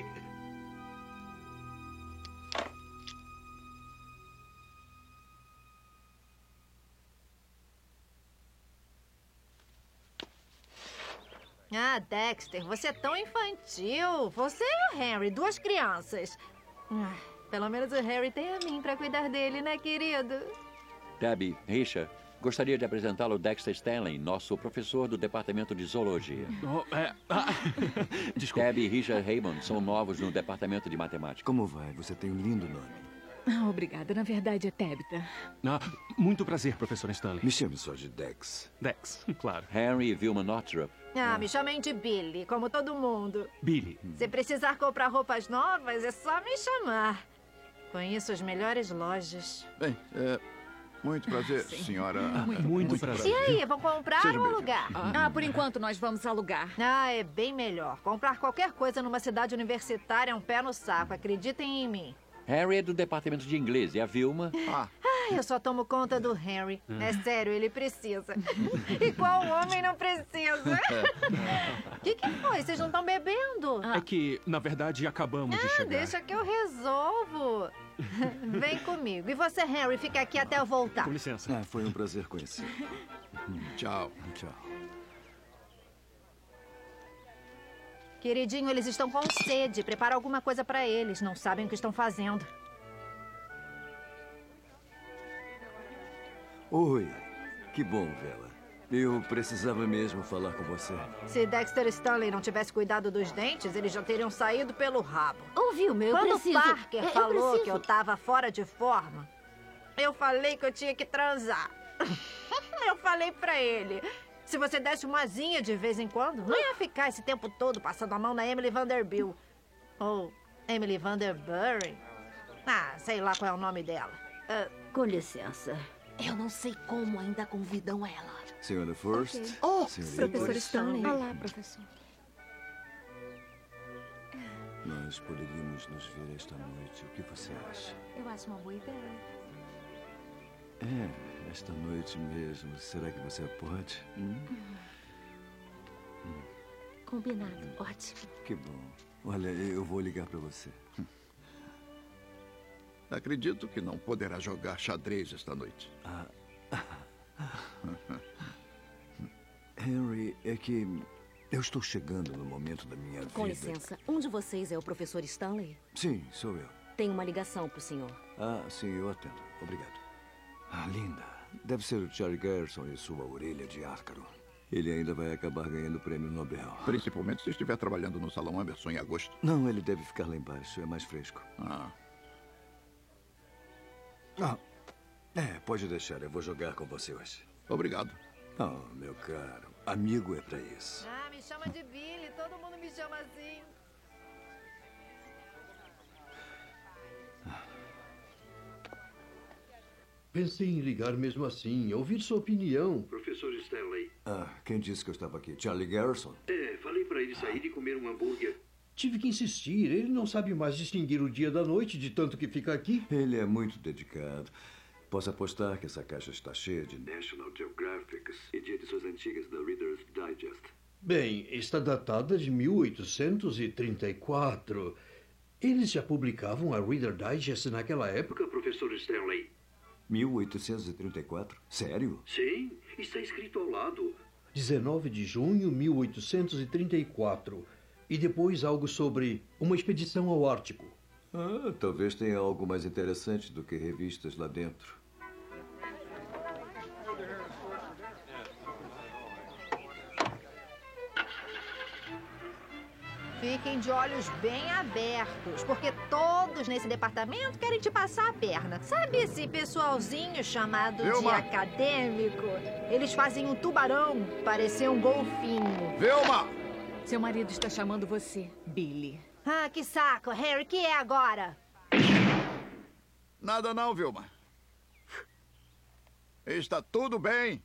Ah, Dexter, você é tão infantil. Você e o Henry, duas crianças. Pelo menos o Harry tem a mim pra cuidar dele, né, querido? Debbie, Richard, gostaria de apresentá-lo Dexter Stanley, nosso professor do Departamento de Zoologia. Desculpe. Debbie e Richard Raymond são novos no Departamento de Matemática. Como vai? Você tem um lindo nome. Obrigada. Na verdade, é Tabitha. Muito prazer, professor Stanley. Me chame só de Dex. Dex, claro. Henry e Vilma Northrop. Me chamem de Billy, como todo mundo. Billy. Se precisar comprar roupas novas, é só me chamar. Conheço as melhores lojas. Bem, muito prazer, senhora. Muito prazer. E aí, vão comprar Seja ou alugar? Por enquanto nós vamos alugar. É bem melhor. Comprar qualquer coisa numa cidade universitária é um pé no saco. Acreditem em mim. Harry é do Departamento de Inglês e a Vilma... Eu só tomo conta do Henry. É sério, ele precisa. E qual homem não precisa? O que foi? Vocês não estão bebendo? É que, na verdade, acabamos de chegar. Deixa que eu resolvo. Vem comigo. E você, Henry, fica aqui até eu voltar. Com licença. Foi um prazer conhecer. Tchau. Tchau. Queridinho, eles estão com sede. Prepara alguma coisa pra eles. Não sabem o que estão fazendo. Oi, que bom vê-la. Eu precisava mesmo falar com você. Se Dexter Stanley não tivesse cuidado dos dentes, eles já teriam saído pelo rabo. Ouviu-me? Eu Quando preciso. o Parker falou preciso. que eu tava fora de forma, eu falei que eu tinha que transar. Eu falei pra ele, se você desse uma asinha de vez em quando, não ia ficar esse tempo todo passando a mão na Emily Vanderbilt. Ou Emily Vanderbury. Ah, sei lá qual é o nome dela. Com licença. Eu não sei como ainda convidam ela. Senhora First. Okay. Oh, senhorita. professor Stanley. Olá, professor. Nós poderíamos nos ver esta noite. O que você acha? Eu acho uma boa ideia. Esta noite mesmo. Será que você pode? Combinado. Ótimo. Que bom. Olha, eu vou ligar para você. Acredito que não poderá jogar xadrez esta noite. Henry, é que eu estou chegando no momento da minha vida. Com licença, um de vocês é o professor Stanley? Sim, sou eu. Tem uma ligação pro senhor. Sim, eu atendo. Obrigado. Linda. Deve ser o Charlie Gerson e sua orelha de ácaro. Ele ainda vai acabar ganhando o prêmio Nobel. Principalmente se estiver trabalhando no Salão Emerson em agosto. Não, ele deve ficar lá embaixo. É mais fresco. Pode deixar. Eu vou jogar com você hoje. Obrigado. Meu caro. Amigo é pra isso. Me chama de Billy. Todo mundo me chama assim. Pensei em ligar mesmo assim, ouvir sua opinião. Professor Stanley. Quem disse que eu estava aqui? Charlie Gerson? Falei para ele sair e comer um hambúrguer. Tive que insistir. Ele não sabe mais distinguir o dia da noite de tanto que fica aqui. Ele é muito dedicado. Posso apostar que essa caixa está cheia de National Geographic e de edições antigas da Reader's Digest. Bem, está datada de 1834. Eles já publicavam a Reader's Digest naquela época? Professor Stanley. 1834? Sério? Sim, está escrito ao lado. 19 de junho, 1834. E depois algo sobre uma expedição ao Ártico. Talvez tenha algo mais interessante do que revistas lá dentro. Fiquem de olhos bem abertos, porque todos nesse departamento querem te passar a perna. Sabe esse pessoalzinho chamado de acadêmico? Eles fazem um tubarão parecer um golfinho. Vilma! Seu marido está chamando você, Billy. Que saco. Harry, que é agora? Nada não, Vilma. Está tudo bem.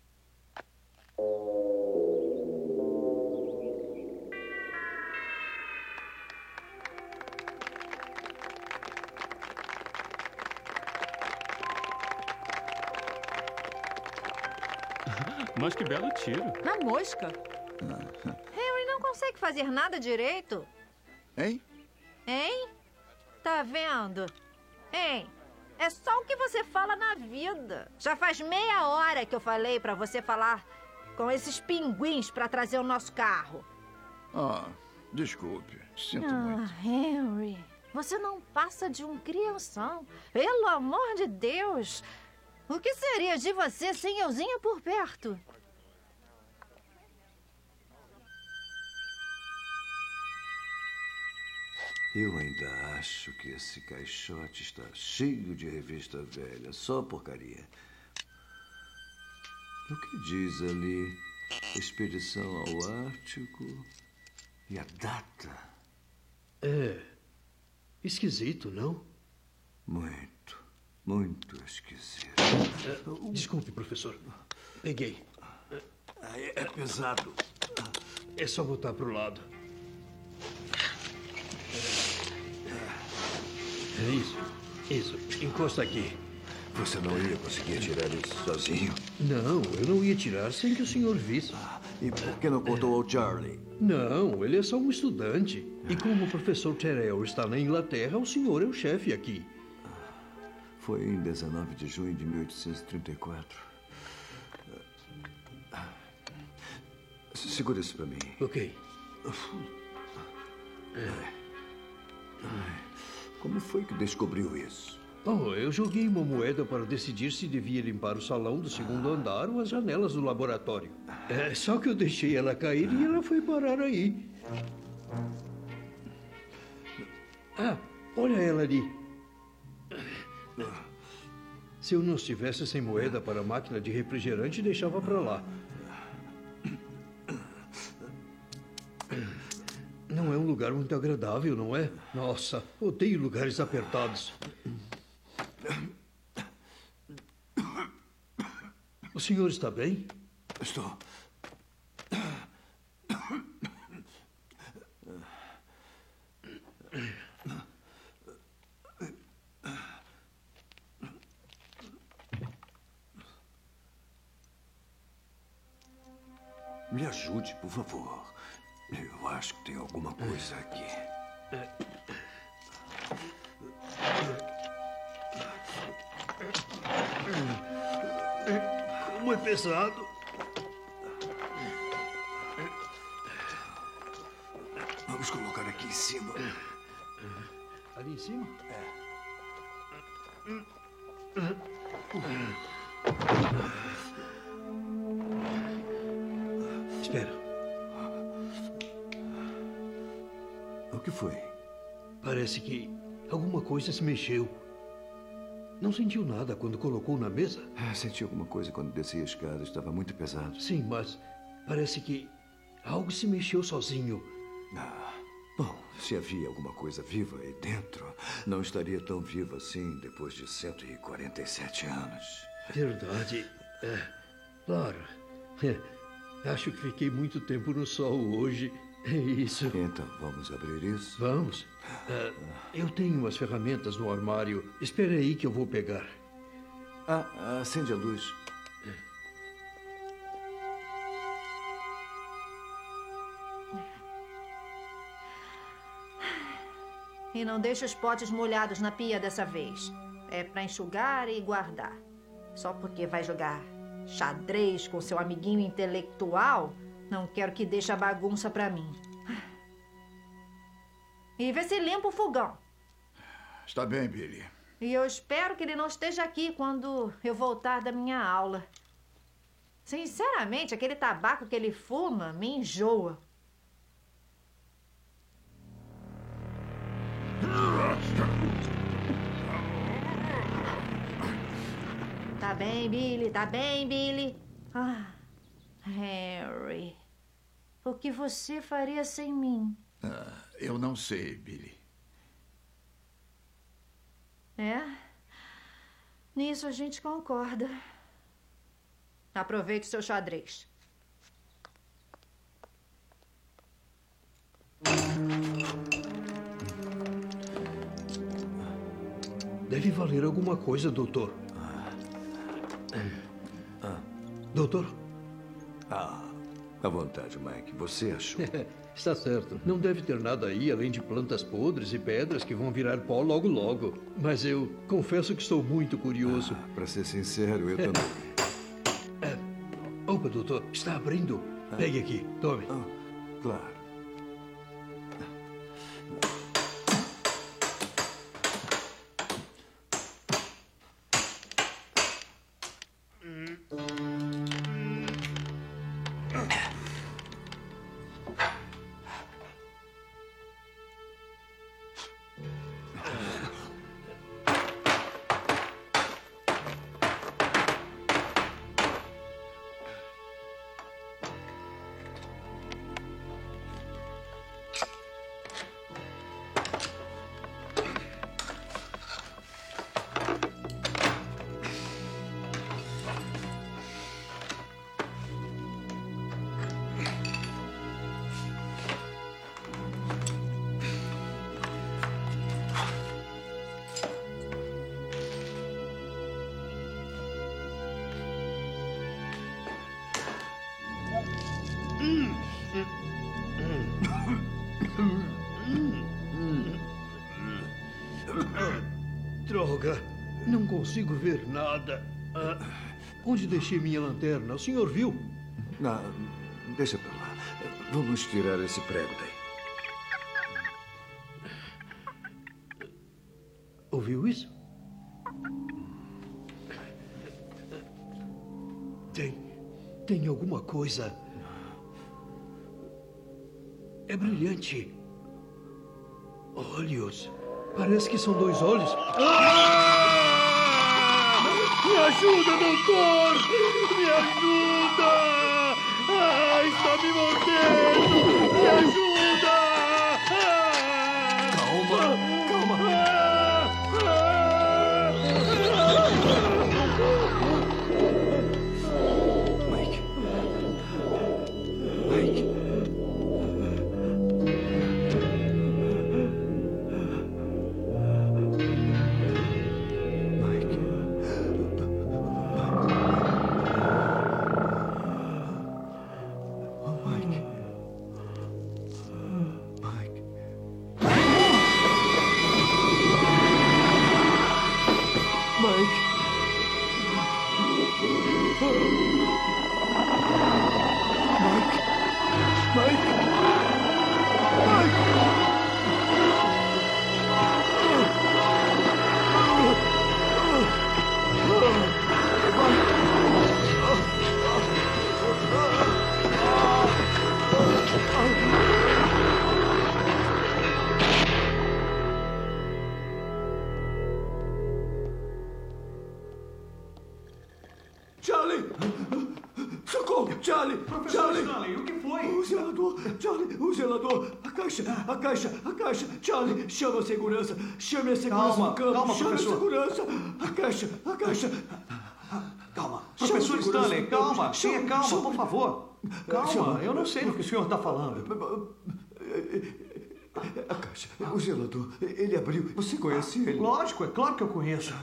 Mas que belo tiro. Na mosca. Harry não consegue fazer nada direito. Hein? Hein? Tá vendo? Hein? É só o que você fala na vida. Já faz meia hora que eu falei pra você falar com esses pinguins pra trazer o nosso carro. Desculpe. Sinto muito. Henry, você não passa de um crianção. Pelo amor de Deus. O que seria de você sem euzinha por perto? Eu ainda acho que esse caixote está cheio de revista velha. Só porcaria. O que diz ali? Expedição ao Ártico. E a data? Esquisito, não? Muito esquisito. Desculpe, professor. Peguei. É pesado. É só botar pro lado. Isso. Encosta aqui. Você não ia conseguir tirar isso sozinho? Não, eu não ia tirar sem que o senhor visse. E por que não contou ao Charlie? Não, ele é só um estudante. E como o professor Terrell está na Inglaterra, o senhor é o chefe aqui. Foi em 19 de junho de 1834. Segura isso pra mim. Ok. Como foi que descobriu isso? Oh, eu joguei uma moeda para decidir se devia limpar o salão do segundo andar ou as janelas do laboratório. Só que eu deixei ela cair e ela foi parar aí. Ah, olha ela ali. Se eu não estivesse sem moeda para a máquina de refrigerante, deixava para lá. Não é um lugar muito agradável, não é? Nossa, odeio lugares apertados. O senhor está bem? Estou. Me ajude, por favor. Eu acho que tem alguma coisa aqui. Como é pesado. Vamos colocar aqui em cima. Ali em cima? Espera. O que foi? Parece que alguma coisa se mexeu. Não sentiu nada quando colocou na mesa? Senti alguma coisa quando desci a escada. Estava muito pesado. Sim, mas parece que algo se mexeu sozinho. Bom, se havia alguma coisa viva aí dentro, não estaria tão viva assim depois de 147 anos. Verdade. Claro. Acho que fiquei muito tempo no sol hoje. É isso. Então, vamos abrir isso? Vamos. Eu tenho umas ferramentas no armário. Espere aí que eu vou pegar. Acende a luz. E não deixe os potes molhados na pia dessa vez. É para enxugar e guardar. Só porque vai jogar xadrez com seu amiguinho intelectual, não quero que deixe a bagunça para mim. E vê se limpa o fogão. Está bem, Billy. E eu espero que ele não esteja aqui quando eu voltar da minha aula. Sinceramente, aquele tabaco que ele fuma me enjoa. Tá bem, Billy, tá bem, Billy. Harry, o que você faria sem mim? Eu não sei, Billy. Nisso a gente concorda. Aproveite seu xadrez. Deve valer alguma coisa, doutor. Doutor? À vontade, Mike. Você achou? Está certo. Não deve ter nada aí além de plantas podres e pedras que vão virar pó logo logo. Mas eu confesso que estou muito curioso. Para ser sincero, eu também. Opa, doutor. Está abrindo. Pegue aqui. Tome. Claro. Droga, não consigo ver nada. Onde deixei minha lanterna? O senhor viu? Não, deixa pra lá. Vamos tirar esse prego daí. Ouviu isso? Tem alguma coisa. É brilhante. Olhos. Parece que são 2 olhos. Me ajuda, doutor! Me ajuda! Está me mordendo! Me ajuda! Calma! Charlie! Socorro! Charlie! Professor Stanley, o que foi? O zelador! Charlie, o zelador! A caixa! Charlie, chama a segurança! Chame a segurança no campo! Calma, chame professor. a segurança! A caixa! Calma. Professor Stanley, calma. Tenha calma, por favor. Calma, eu não sei do que o senhor está falando. A caixa, o zelador, ele abriu. Você conhece ele? Lógico, é claro que eu conheço.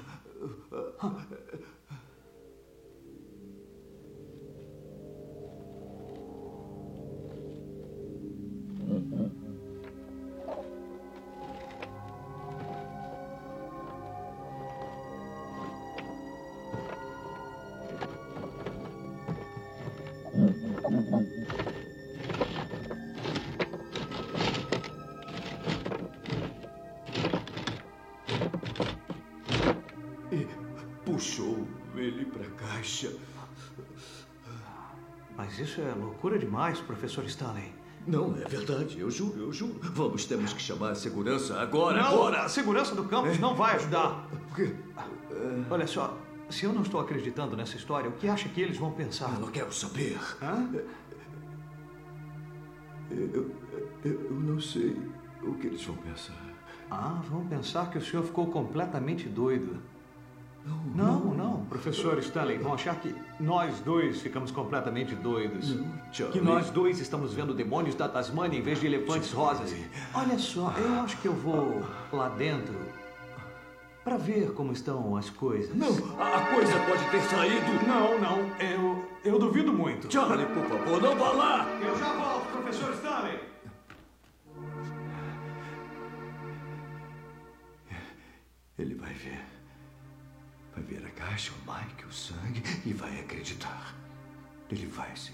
E puxou ele para a caixa. Mas isso é loucura demais, professor Stanley. Não, é verdade, eu juro. Vamos, temos que chamar a segurança agora. Não, agora. a segurança do campus não vai ajudar. Por quê? Olha só, se eu não estou acreditando nessa história, o que acha que eles vão pensar? Eu não quero saber. Hã? Eu não sei o que eles vão pensar. Ah, vão pensar que o senhor ficou completamente doido. Não, professor Stanley, vão achar que nós dois ficamos completamente doidos. Charlie. Que nós dois estamos vendo demônios da Tasmânia em vez de elefantes rosas. Olha só, eu acho que eu vou lá dentro para ver como estão as coisas. Não, a coisa pode ter saído. Não, eu duvido muito. Charlie, por favor, não vá lá. Eu já volto, professor Stanley. Ele vai ver. Vai ver a caixa, o Mike, o sangue e vai acreditar. Ele vai sim.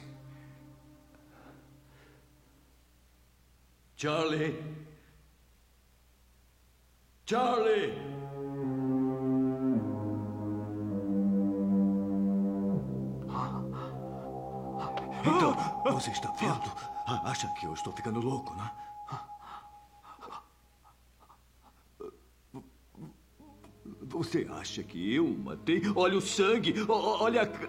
Charlie! Charlie! Então, você está vendo? Acha que eu estou ficando louco, né? Você acha que eu matei? Olha o sangue! Olha a...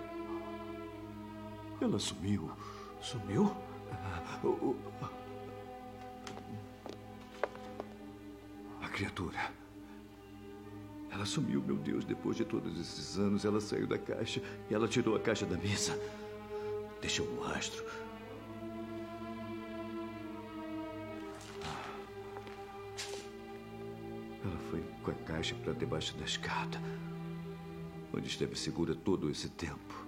Ela sumiu. Sumiu? A criatura. Ela sumiu, meu Deus. Depois de todos esses anos, ela saiu da caixa e ela tirou a caixa da mesa. Deixou um rastro. Ela foi com a caixa para debaixo da escada, onde esteve segura todo esse tempo.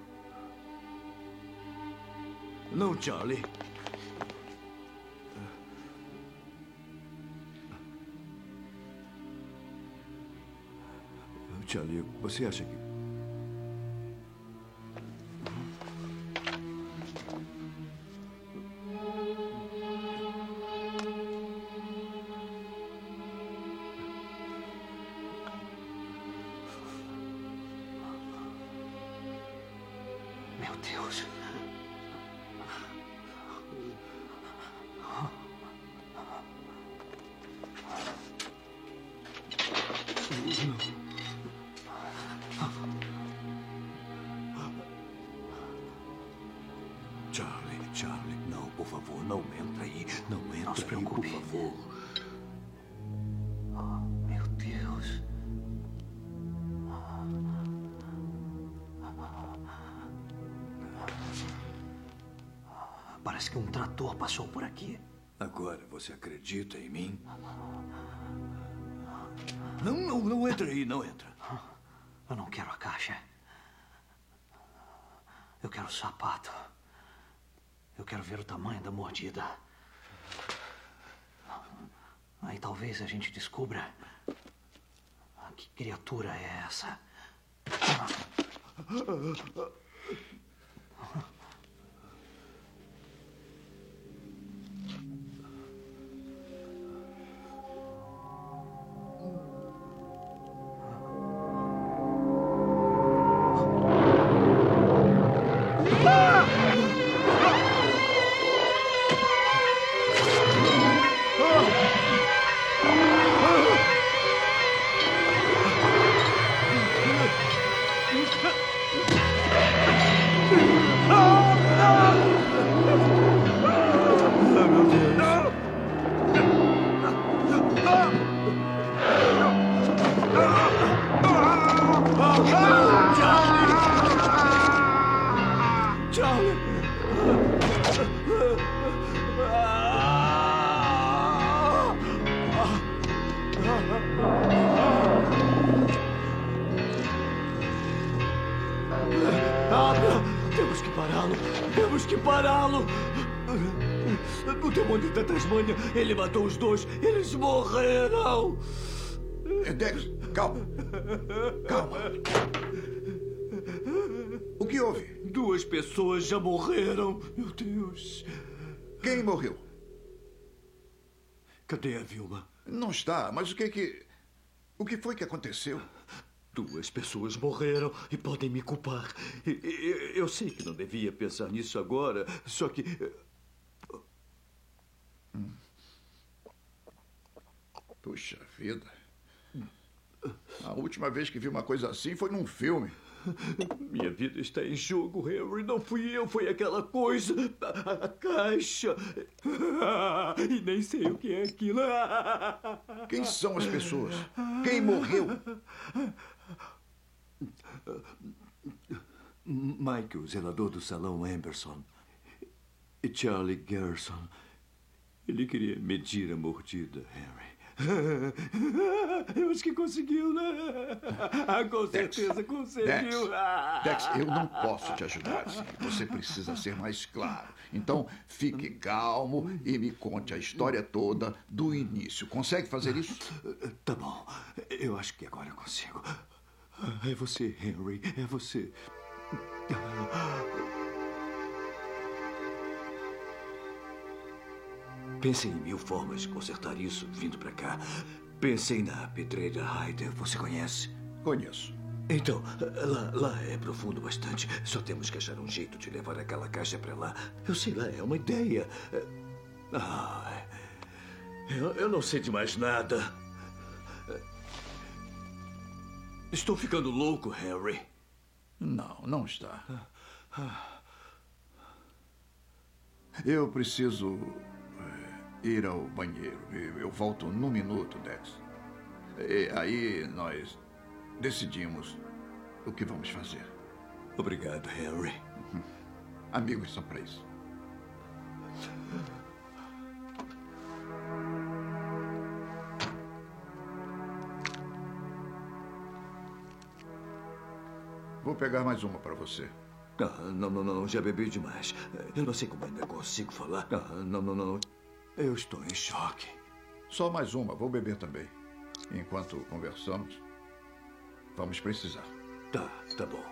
Não, Charlie. Charlie, você acha que... Deus. Charlie, não, por favor, não entra aí. Não entra Não se preocupe. aí, por favor. Oh, meu Deus. Parece que um trator passou por aqui. Agora você acredita em mim? Não entra aí, não entra. Eu não quero a caixa. Eu quero o sapato. Eu quero ver o tamanho da mordida. Aí talvez a gente descubra que criatura é essa. Temos que pará-lo! Temos que pará-lo! O demônio da Tasmânia, ele matou os dois! Eles morreram! Dex, calma! Calma! O que houve? 2 pessoas já morreram! Meu Deus! Quem morreu? Cadê a Vilma? Não está, mas o que foi que aconteceu? 2 pessoas morreram e podem me culpar. Eu sei que não devia pensar nisso agora, só que... Puxa vida. A última vez que vi uma coisa assim foi num filme. Minha vida está em jogo, Harry. Não fui eu, foi aquela coisa. A caixa. E nem sei o que é aquilo. Quem são as pessoas? Quem morreu? Mike, o zelador do salão Amberson. E Charlie Gerson. Ele queria medir a mordida, Harry. Eu acho que conseguiu, né? Com certeza conseguiu. Dex, eu não posso te ajudar assim. Você precisa ser mais claro. Então, fique calmo e me conte a história toda do início. Consegue fazer isso? Tá bom. Eu acho que agora eu consigo. É você, Henry. É você. Pensei em 1000 formas de consertar isso vindo pra cá. Pensei na pedreira Ryder. Você conhece? Conheço. Então, lá é profundo bastante. Só temos que achar um jeito de levar aquela caixa pra lá. Eu sei lá, é uma ideia. Eu não sei de mais nada. Estou ficando louco, Harry. Não está. Eu preciso ir ao banheiro. Eu volto num minuto, Dex. E aí nós decidimos o que vamos fazer. Obrigado, Harry. Amigos são para isso. Vou pegar mais uma para você. Não, já bebi demais. Eu não sei como ainda consigo falar. Não. Eu estou em choque. Só mais uma, vou beber também. Enquanto conversamos, vamos precisar. Tá bom.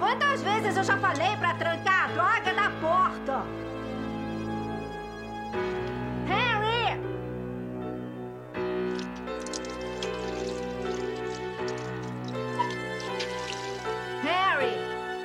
Quantas vezes eu já falei pra trancar a droga da porta? Harry! Harry!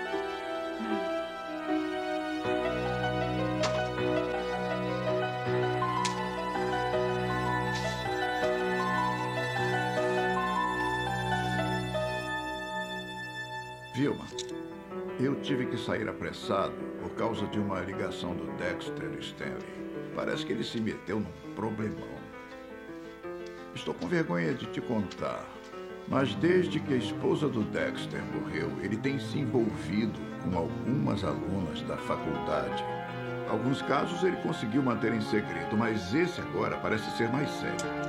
Vilma, eu tive que sair apressado por causa de uma ligação do Dexter Stanley. Parece que ele se meteu num problemão. Estou com vergonha de te contar, mas desde que a esposa do Dexter morreu, ele tem se envolvido com algumas alunas da faculdade. Alguns casos ele conseguiu manter em segredo, mas esse agora parece ser mais sério.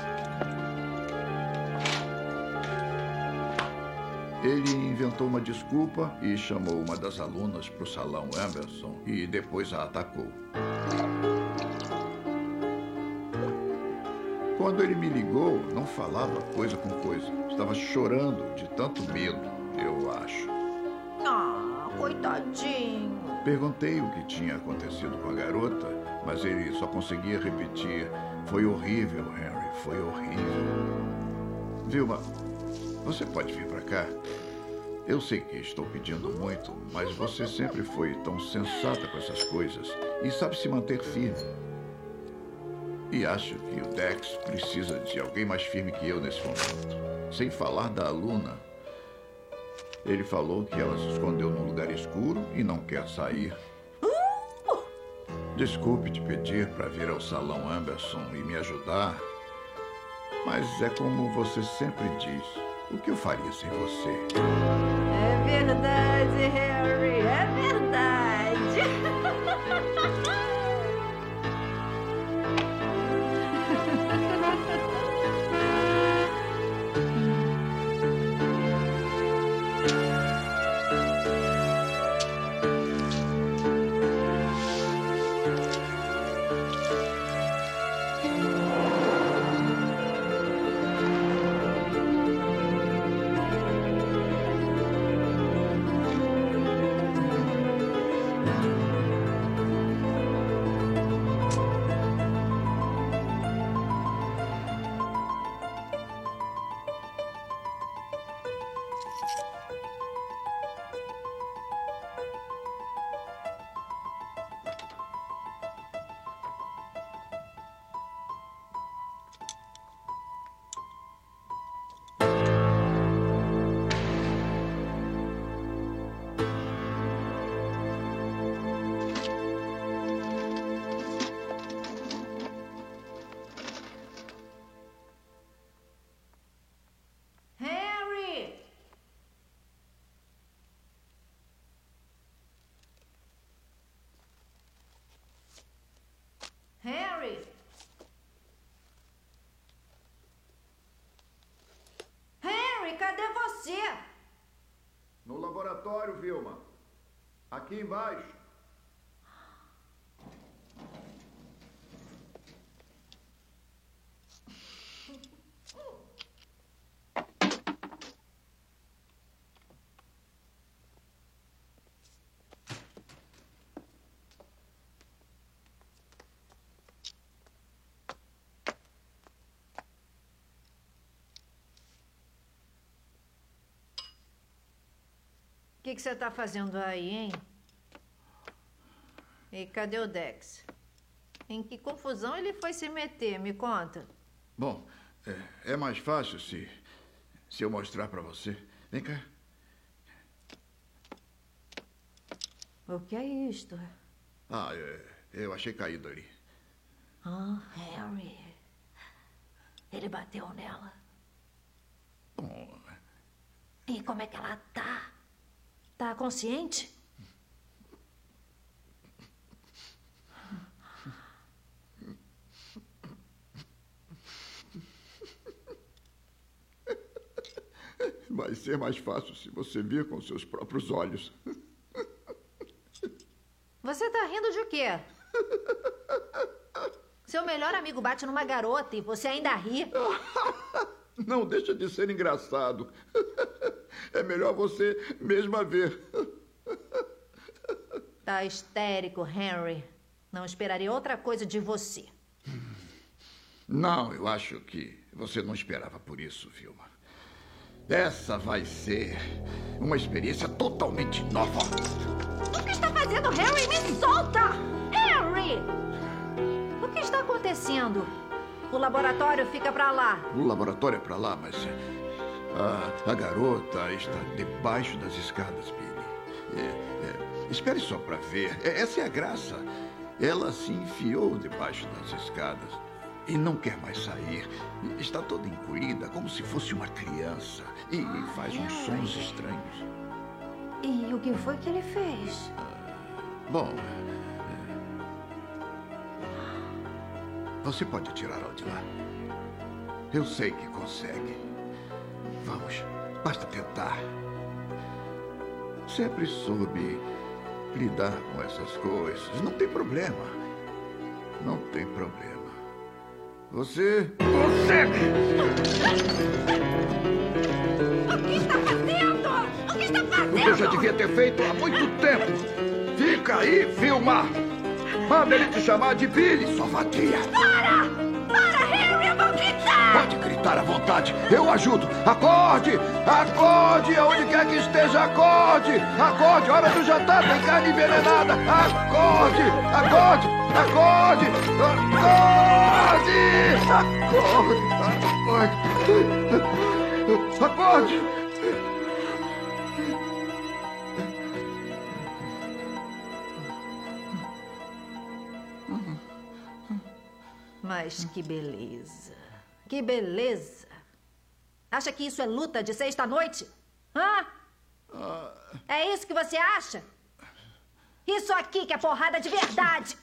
Ele inventou uma desculpa e chamou uma das alunas para o salão Amberson e depois a atacou. Quando ele me ligou, não falava coisa com coisa. Estava chorando de tanto medo, eu acho. Ah, coitadinho. Perguntei o que tinha acontecido com a garota, mas ele só conseguia repetir: foi horrível, Henry, foi horrível. Vilma, você pode vir para cá? Eu sei que estou pedindo muito, mas você sempre foi tão sensata com essas coisas e sabe se manter firme. E acho que o Dex precisa de alguém mais firme que eu nesse momento. Sem falar da aluna. Ele falou que ela se escondeu num lugar escuro e não quer sair. Desculpe te pedir para vir ao salão Amberson e me ajudar, mas é como você sempre diz. O que eu faria sem você? É verdade, Harry, é verdade. Harry! Harry, cadê você? No laboratório, Vilma. Aqui embaixo. O que você está fazendo aí, hein? E cadê o Dex? Em que confusão ele foi se meter? Me conta. Bom, é mais fácil se eu mostrar para você. Vem cá. O que é isto? Ah, eu achei caído ali. Ah, Harry. Ele bateu nela. Bom... E como é que ela tá? Tá consciente? Vai ser mais fácil se você vir com seus próprios olhos. Você tá rindo de quê? Seu melhor amigo bate numa garota e você ainda ri. Não deixa de ser engraçado. É melhor você mesma ver. Tá histérico, Henry. Não esperaria outra coisa de você. Não, eu acho que você não esperava por isso, Vilma. Essa vai ser uma experiência totalmente nova. O que está fazendo, Harry? Me solta! Harry! O que está acontecendo? O laboratório fica pra lá. O laboratório é pra lá, mas a garota está debaixo das escadas, Billy. Espere só pra ver. Essa é a graça. Ela se enfiou debaixo das escadas e não quer mais sair. Está toda encolhida, como se fosse uma criança. E faz uns sons estranhos. E o que foi que ele fez? Bom, você pode tirá-la de lá. Eu sei que consegue. Vamos, basta tentar. Sempre soube lidar com essas coisas. Não tem problema. Não tem problema. Você consegue! O que está fazendo? O que está fazendo? Você já devia ter feito há muito tempo. Fica aí, Vilma. Manda ele te chamar de Billy, sua vadia. Para! Para, Harry! Eu vou gritar! Pode gritar à vontade. Eu ajudo. Acorde! Acorde! Aonde quer que esteja, acorde! Acorde! Hora do jantar, tem carne envenenada! Acorde! Acorde! Acorde! Acorde! Acorde! Acorde! Mas que beleza. Que beleza. Acha que isso é luta de sexta-noite? Hã? É isso que você acha? Isso aqui que é porrada de verdade.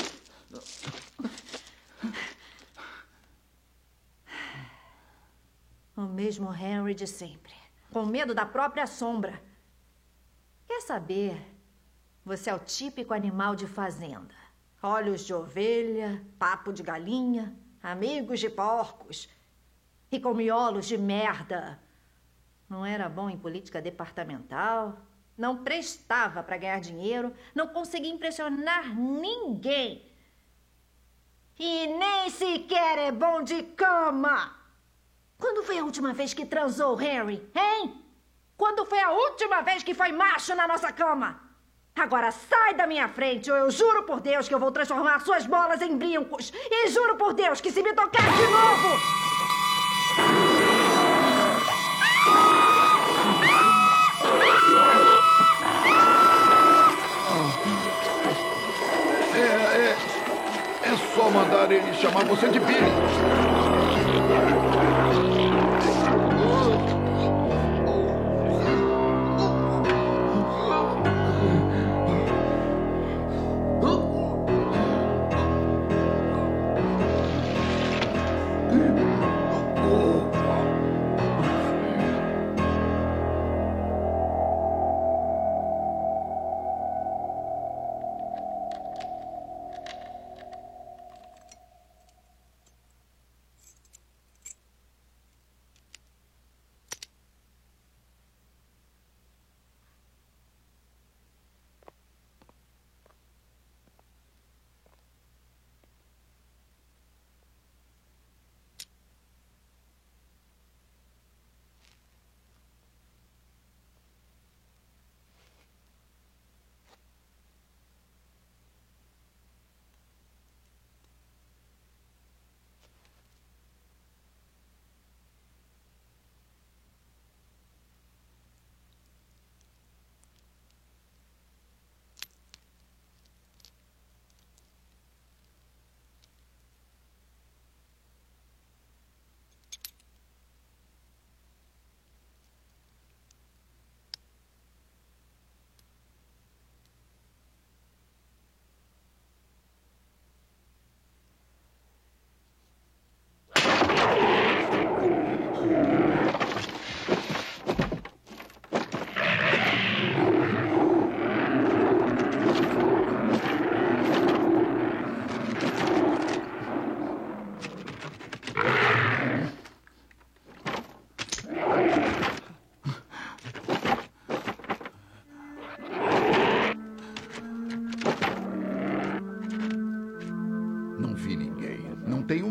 O mesmo Henry de sempre. Com medo da própria sombra. Quer saber? Você é o típico animal de fazenda. Olhos de ovelha, papo de galinha, amigos de porcos e com miolos de merda. Não era bom em política departamental, não prestava para ganhar dinheiro, não conseguia impressionar ninguém. E nem sequer é bom de cama. Quando foi a última vez que transou, Harry, hein? Quando foi a última vez que foi macho na nossa cama? Agora sai da minha frente ou eu juro por Deus que eu vou transformar suas bolas em brincos. E juro por Deus que se me tocar de novo... É só mandar ele chamar você de Billy.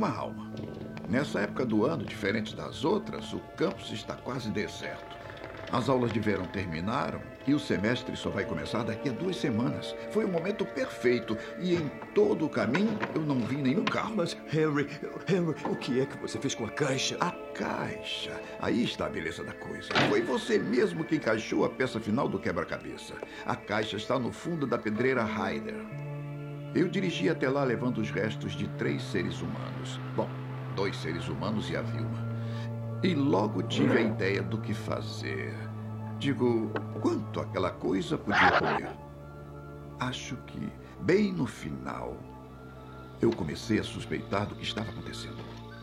uma alma. Nessa época do ano, diferente das outras, o campus está quase deserto. As aulas de verão terminaram e o semestre só vai começar daqui a 2 semanas. Foi o momento perfeito e em todo o caminho eu não vi nenhum carro. Mas, Henry, o que é que você fez com a caixa? A caixa. Aí está a beleza da coisa. Foi você mesmo que encaixou a peça final do quebra-cabeça. A caixa está no fundo da pedreira Ryder. Eu dirigi até lá levando os restos de 3 seres humanos. Bom, 2 seres humanos e a Vilma. E logo tive a ideia do que fazer. Digo, quanto aquela coisa podia comer? Acho que, bem no final, eu comecei a suspeitar do que estava acontecendo.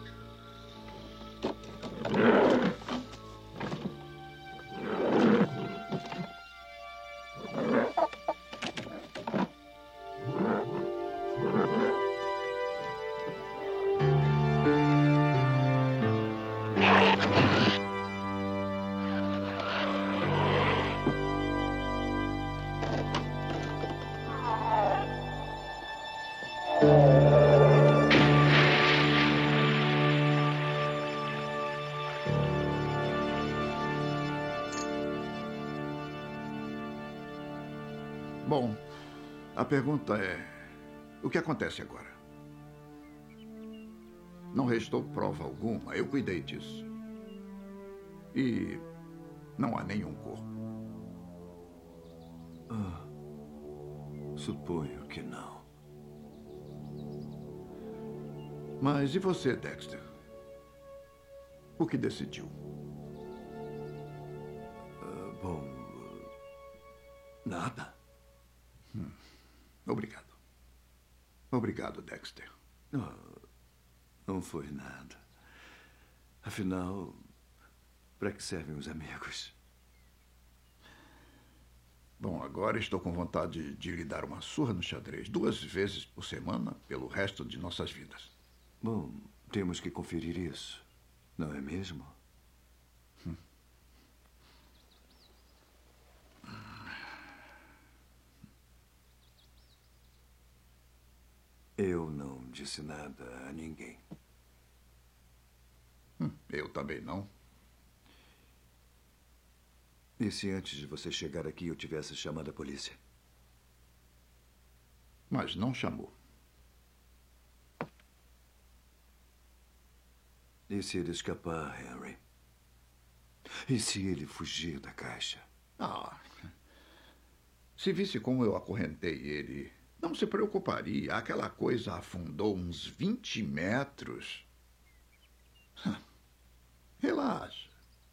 Bom, a pergunta é, o que acontece agora? Não restou prova alguma, eu cuidei disso. E não há nenhum corpo. Suponho que não. Mas e você, Dexter? O que decidiu? Bom, nada. Obrigado. Obrigado, Dexter. Não foi nada. Afinal, para que servem os amigos? Bom, agora estou com vontade de lhe dar uma surra no xadrez 2 vezes por semana pelo resto de nossas vidas. Bom, temos que conferir isso, não é mesmo? Eu não disse nada a ninguém. Eu também não. E se antes de você chegar aqui eu tivesse chamado a polícia? Mas não chamou. E se ele escapar, Henry? E se ele fugir da caixa? Se visse como eu acorrentei ele, não se preocuparia. Aquela coisa afundou uns 20 metros. Relaxa.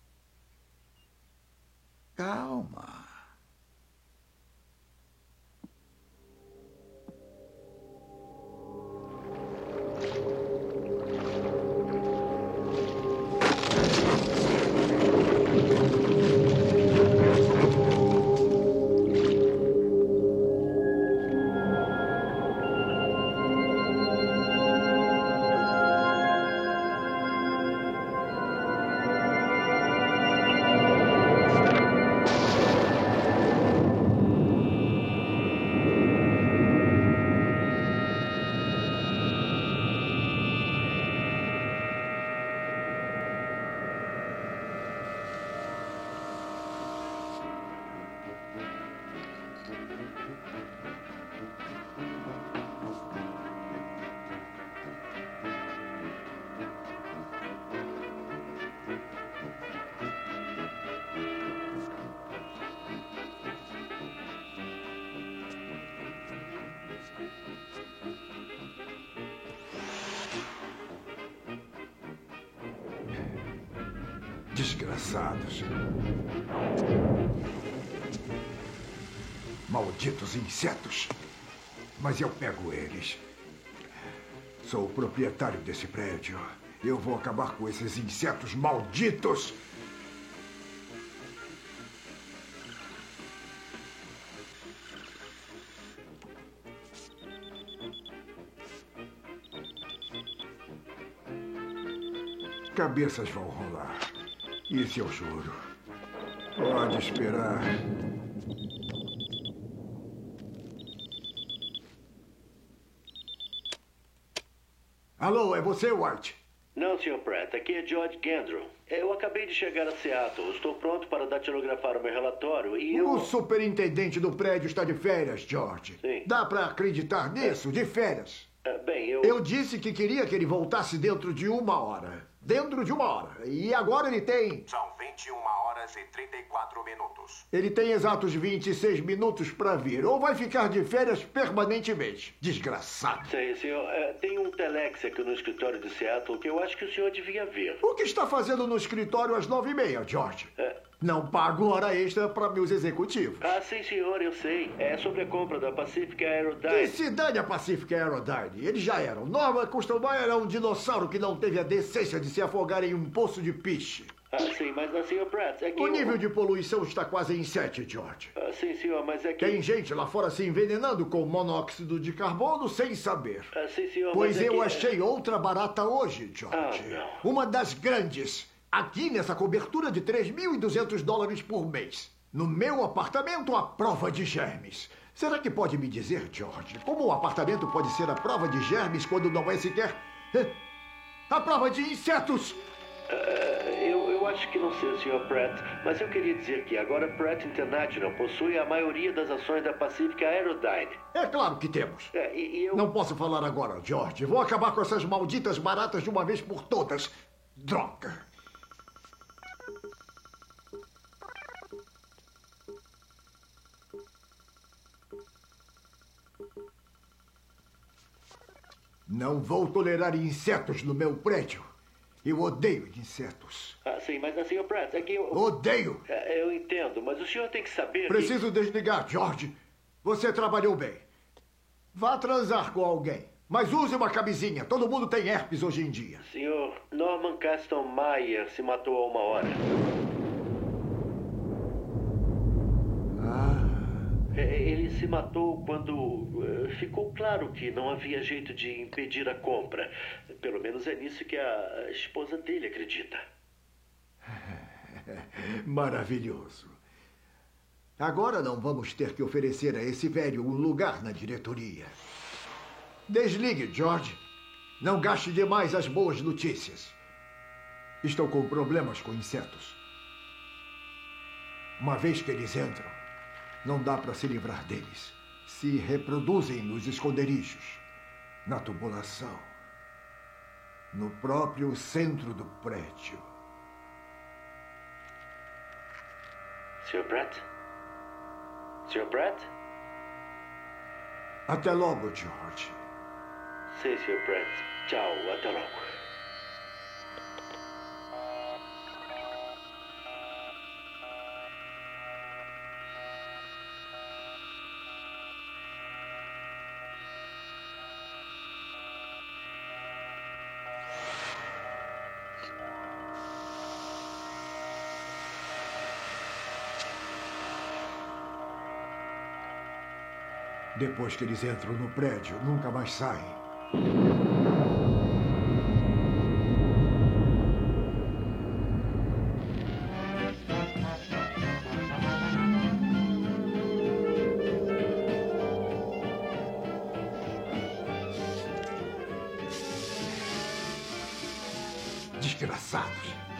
Calma. Desgraçados. Malditos insetos. Mas eu pego eles. Sou o proprietário desse prédio. Eu vou acabar com esses insetos malditos. Cabeças vão rolar. Isso eu juro. Pode esperar. Alô, é você, White? Não, Sr. Pratt. Aqui é George Gandron. Eu acabei de chegar a Seattle. Estou pronto para datilografar o meu relatório e eu... O superintendente do prédio está de férias, George. Sim. Dá para acreditar nisso? De férias. Bem, Eu disse que queria que ele voltasse dentro de 1 hora. Dentro de 1 hora. E agora ele tem... São 21 horas e 34 minutos. Ele tem exatos 26 minutos para vir. Ou vai ficar de férias permanentemente. Desgraçado. Sei, senhor. Tem um telex aqui no escritório de Seattle que eu acho que o senhor devia ver. O que está fazendo no escritório às 9h30, George? Não pago hora extra para meus executivos. Ah, sim, senhor, eu sei. É sobre a compra da Pacific Aerodyne. Que se dane a Pacific Aerodyne. Eles já eram. Norman Customar era um dinossauro que não teve a decência de se afogar em um poço de piche. Ah, sim, mas, Sr. Pratt, é que... O nível de poluição está quase em 7, George. Ah, sim, senhor, mas é que... Tem gente lá fora se envenenando com monóxido de carbono sem saber. Ah, sim, senhor, pois mas é eu que... achei outra barata hoje, George. Uma das grandes. Aqui nessa cobertura de $3.200 por mês. No meu apartamento, a prova de germes. Será que pode me dizer, George, como um apartamento pode ser a prova de germes quando não é sequer... a prova de insetos? Eu acho que não sei, Sr. Pratt, mas eu queria dizer que agora Pratt International possui a maioria das ações da Pacific Aerodyne. É claro que temos. Eu... Não posso falar agora, George. Vou acabar com essas malditas baratas de uma vez por todas. Droga. Não vou tolerar insetos no meu prédio. Eu odeio insetos. Ah, sim, mas, Sr. Pratt, é que eu... Odeio! Eu entendo, mas o senhor tem que saber Preciso desligar, George. Você trabalhou bem. Vá transar com alguém. Mas use uma camisinha. Todo mundo tem herpes hoje em dia. Senhor, Norman Caston Meyer se matou há 1 hora. Ele se matou quando ficou claro que não havia jeito de impedir a compra. Pelo menos é nisso que a esposa dele acredita. Maravilhoso. Agora não vamos ter que oferecer a esse velho um lugar na diretoria. Desligue, George. Não gaste demais as boas notícias. Estou com problemas com insetos. Uma vez que eles entram, não dá para se livrar deles. Se reproduzem nos esconderijos, na tubulação, no próprio centro do prédio. Sr. Pratt? Sr. Pratt? Até logo, George. Sim, Sr. Pratt. Tchau, até logo. Depois que eles entram no prédio, nunca mais saem. Desgraçados.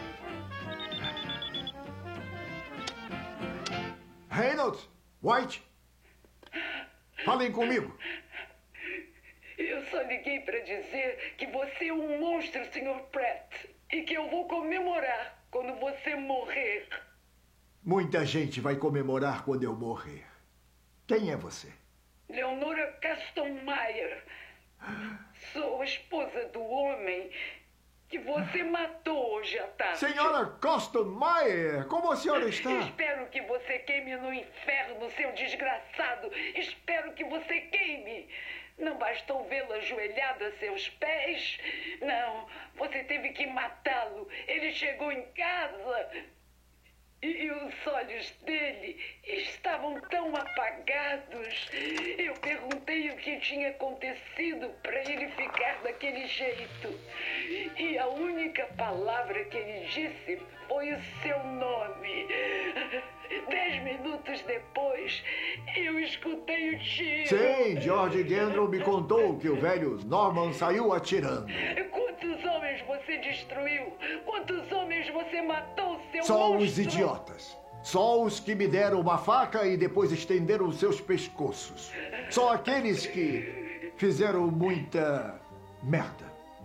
Reynolds! White! Falem comigo. Eu só liguei para dizer que você é um monstro, Sr. Pratt. E que eu vou comemorar quando você morrer. Muita gente vai comemorar quando eu morrer. Quem é você? Leonora Caston Meyer. Sou a esposa do homem que você matou hoje à tarde. Senhora Caston Meyer, como a senhora está? Espero que você queime no inferno, seu desgraçado. Espero que você queime. Não bastou vê-lo ajoelhado a seus pés? Não, você teve que matá-lo. Ele chegou em casa e os olhos dele estavam tão apagados. Eu perguntei o que tinha acontecido para ele ficar daquele jeito. E a única palavra que ele disse foi o seu nome. 10 minutos depois, eu escutei o tiro. Sim, George Gendron me contou que o velho Norman saiu atirando. Quantos homens você destruiu? Quantos homens você matou, seu Só monstro? os idiotas. Só os que me deram uma faca e depois estenderam seus pescoços. Só aqueles que fizeram muita merda.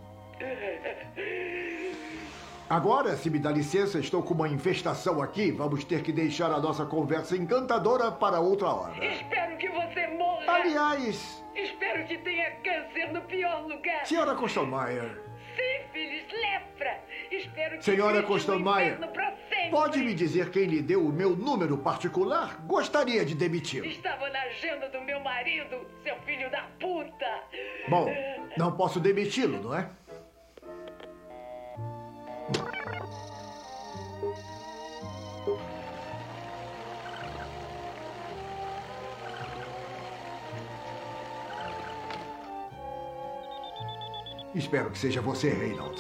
Agora, se me dá licença, estou com uma infestação aqui. Vamos ter que deixar a nossa conversa encantadora para outra hora. Espero que você morra. Aliás... Espero que tenha câncer no pior lugar. Senhora Kostenmeier. Sífilis, lepra. Espero que Senhora fique no Kostenmeier, inferno pra sempre. pode me dizer quem lhe deu o meu número particular? Gostaria de demiti-lo. Estava na agenda do meu marido, seu filho da puta. Bom, não posso demiti-lo, não é? Espero que seja você, Reynolds.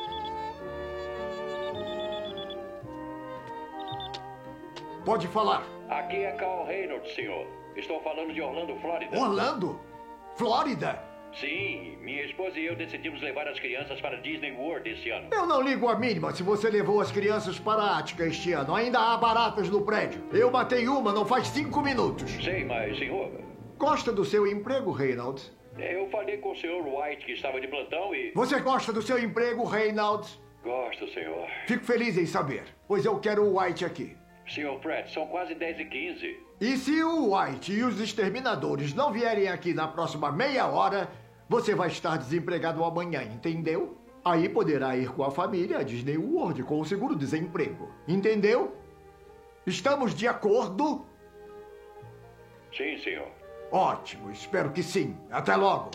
Pode falar. Aqui é Carl Reynolds, senhor. Estou falando de Orlando, Flórida. Orlando? Flórida? Sim, minha esposa e eu decidimos levar as crianças para Disney World esse ano. Eu não ligo a mínima se você levou as crianças para a Ática este ano. Ainda há baratas no prédio. Eu matei uma não faz 5 minutos. Sei, mas, senhor... Gosta do seu emprego, Reynolds? Eu falei com o senhor White, que estava de plantão, e... Você gosta do seu emprego, Reynolds? Gosto, senhor. Fico feliz em saber, pois eu quero o White aqui. Senhor Pratt, são quase 10h15. E se o White e os exterminadores não vierem aqui na próxima meia hora, você vai estar desempregado amanhã, entendeu? Aí poderá ir com a família a Disney World com o seguro-desemprego. Entendeu? Estamos de acordo? Sim, senhor. Ótimo, espero que sim. Até logo.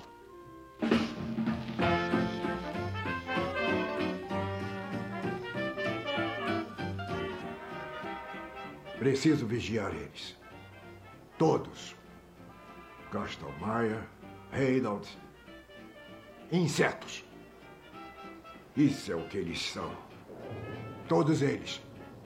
Preciso vigiar eles. Todos. Kostenmeier, Reynolds. Insetos. Isso é o que eles são. Todos eles.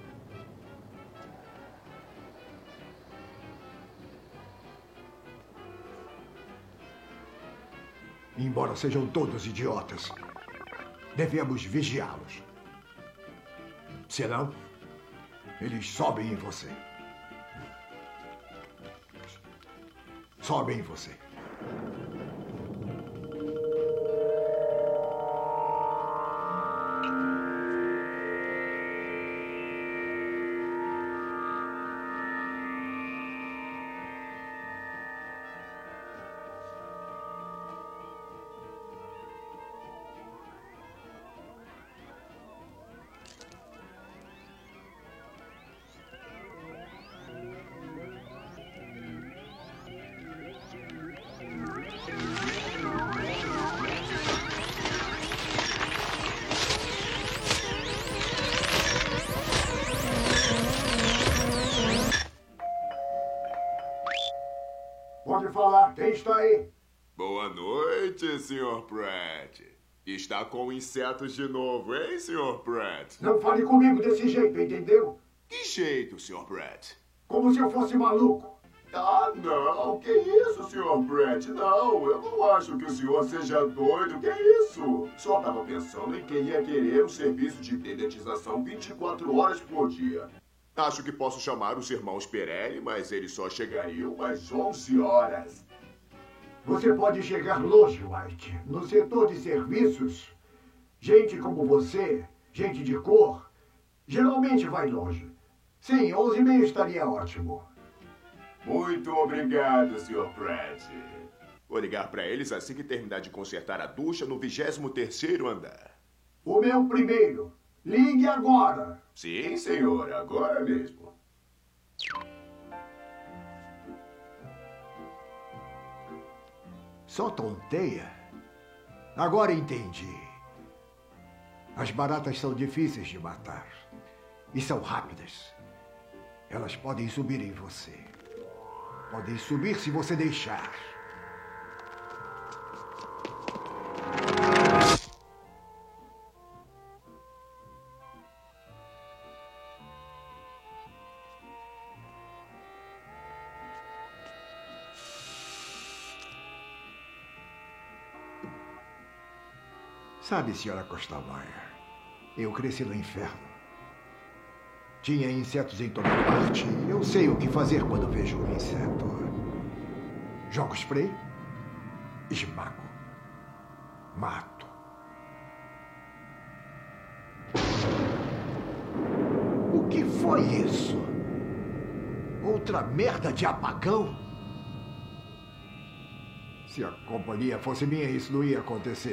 Embora sejam todos idiotas, devemos vigiá-los. Senão, eles sobem em você. Sobem em você. Pode falar, quem está aí? Boa noite, Sr. Pratt. Está com insetos de novo, hein, Sr. Pratt? Não fale comigo desse jeito, entendeu? Que jeito, Sr. Pratt? Como se eu fosse maluco. Ah, não. Que isso, Sr. Pratt? Não, eu não acho que o senhor seja doido. Que isso? Só estava pensando em quem ia querer um serviço de dedetização 24 horas por dia. Acho que posso chamar os irmãos Pirelli, mas eles só chegariam às 11 horas. Você pode chegar longe, White. No setor de serviços, gente como você, gente de cor, geralmente vai longe. Sim, 11h30 estaria ótimo. Muito obrigado, Sr. Pratt. Vou ligar para eles assim que terminar de consertar a ducha no 23º andar. O meu primeiro. Ligue agora. Sim, senhor. Agora mesmo. Só tonteia? Agora entendi. As baratas são difíceis de matar. E são rápidas. Elas podem subir em você. Podem subir se você deixar. Sabe, senhora Costamare, eu cresci no inferno. Tinha insetos em toda parte. Eu sei o que fazer quando vejo um inseto. Jogo spray, esmago, mato. O que foi isso? Outra merda de apagão? Se a companhia fosse minha, isso não ia acontecer.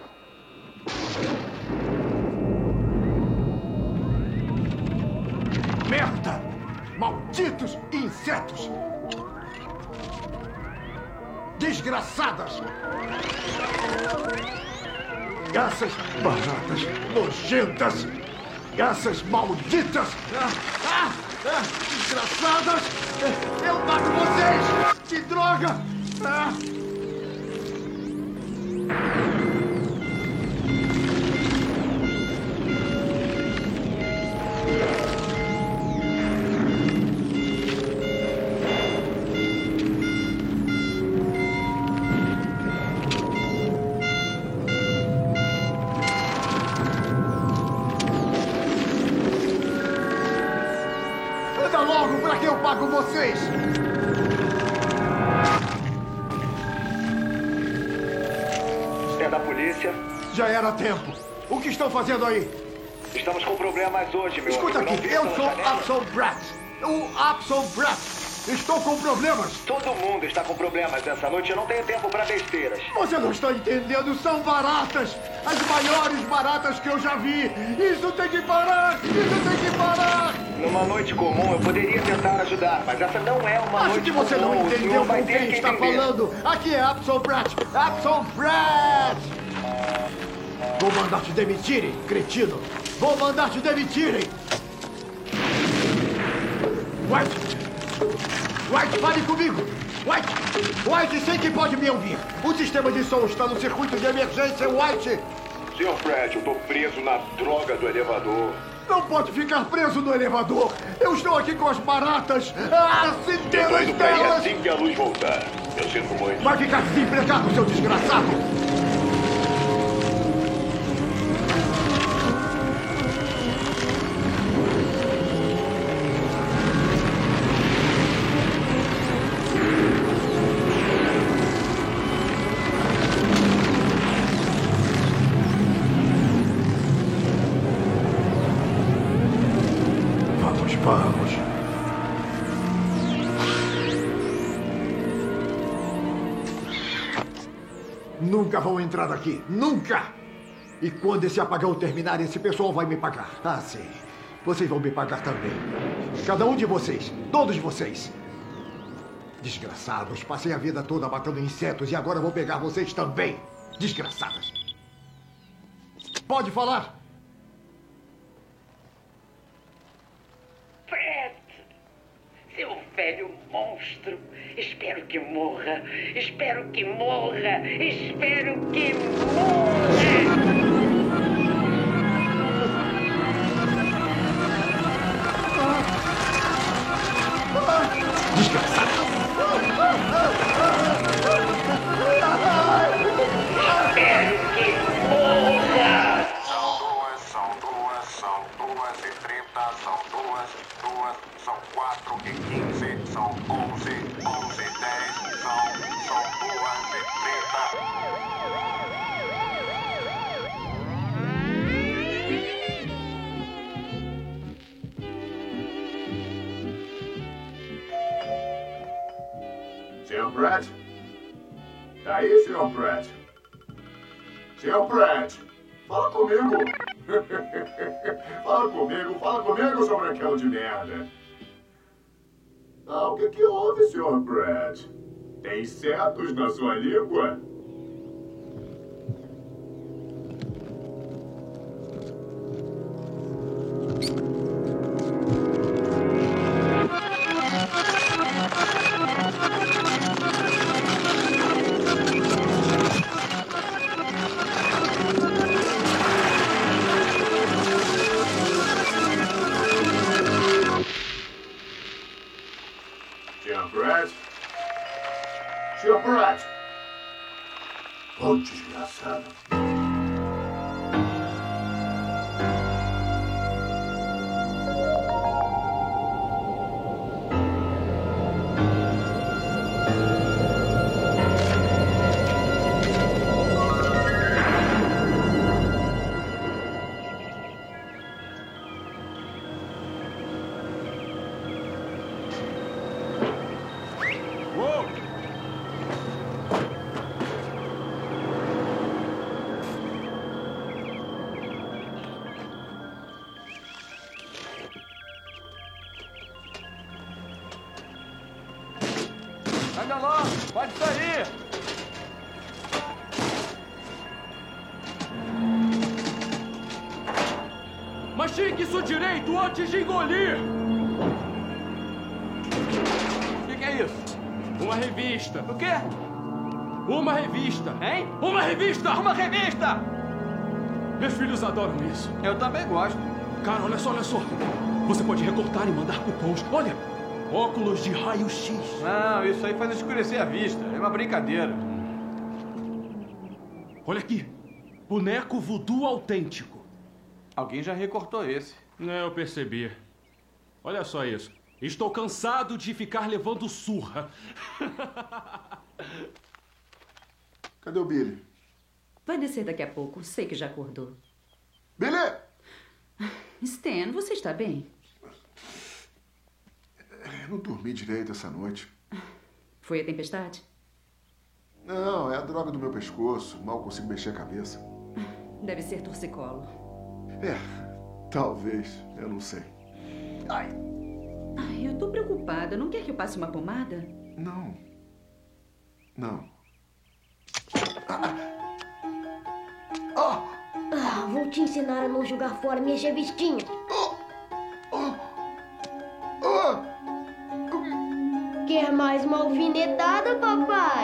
Merda! Malditos insetos! Desgraçadas! Essas baratas nojentas! Essas malditas! Desgraçadas! Eu mato vocês! Que droga! Anda logo, pra que eu pago vocês? É da polícia. Já era tempo. O que estão fazendo aí? Estamos com problemas hoje, meu Escuta amigo. aqui, eu sou Absol Brat. O Absol Brat. Estou com problemas. Todo mundo está com problemas essa noite. Eu não tenho tempo para besteiras. Você não está entendendo. São baratas. As maiores baratas que eu já vi. Isso tem que parar. Isso tem que parar. Numa noite comum, eu poderia tentar ajudar, mas essa não é uma Acho noite que você comum. não entendeu com quem está falando. Aqui é Absol Brat. Absol Brat. Vou mandar te demitirem, cretino. Vou mandar te demitirem. White, fale comigo! White, sei que pode me ouvir. O sistema de som está no circuito de emergência, White! Sr. Pratt, eu tô preso na droga do elevador. Não pode ficar preso no elevador! Eu estou aqui com as baratas! Centenas Eu tô indo pra aí delas! assim que a luz voltar. Eu sinto muito. Vai ficar desempregado, seu desgraçado! Vamos. Nunca vão entrar aqui. Nunca! E quando esse apagão terminar, esse pessoal vai me pagar. Ah, sim. Vocês vão me pagar também. Cada um de vocês. Todos vocês. Desgraçados. Passei a vida toda matando insetos e agora vou pegar vocês também. Desgraçadas. Pode falar. Seu velho monstro. Espero que morra. Espero que morra. Espero que morra. Desgraçado. Espero que morra. São duas e 30, são duas, são 4 e 15, são 11 e 10, são 2 e 30. Sr. Pratt? Tá aí, Sr. Pratt? Sr. Pratt, fala comigo. Fala comigo, seu branquelo de merda. Ah, o que houve, Sr. Pratt? Tem insetos na sua língua? Sr. Pratt! Oh, desgraçado. Pode sair! Mastigue isso direito antes de engolir! O que é isso? Uma revista. O quê? Uma revista. Hein? Uma revista! Uma revista! Meus filhos adoram isso. Eu também gosto. Cara, olha só, olha só. Você pode recortar e mandar cupons. Olha! Óculos de raio-x. Não, isso aí faz escurecer a vista. É uma brincadeira. Olha aqui. Boneco voodoo autêntico. Alguém já recortou esse. Eu percebi. Olha só isso. Estou cansado de ficar levando surra. Cadê o Billy? Vai descer daqui a pouco. Sei que já acordou. Billy! Stan, você está bem? Eu não dormi direito essa noite. Foi a tempestade? Não, é a droga do meu pescoço. Mal consigo mexer a cabeça. Deve ser torcicolo. Talvez. Eu não sei. Ai, eu tô preocupada. Não quer que eu passe uma pomada? Não. Vou te ensinar a não jogar fora minhas revistinhas. Quer mais uma alfinetada, papai?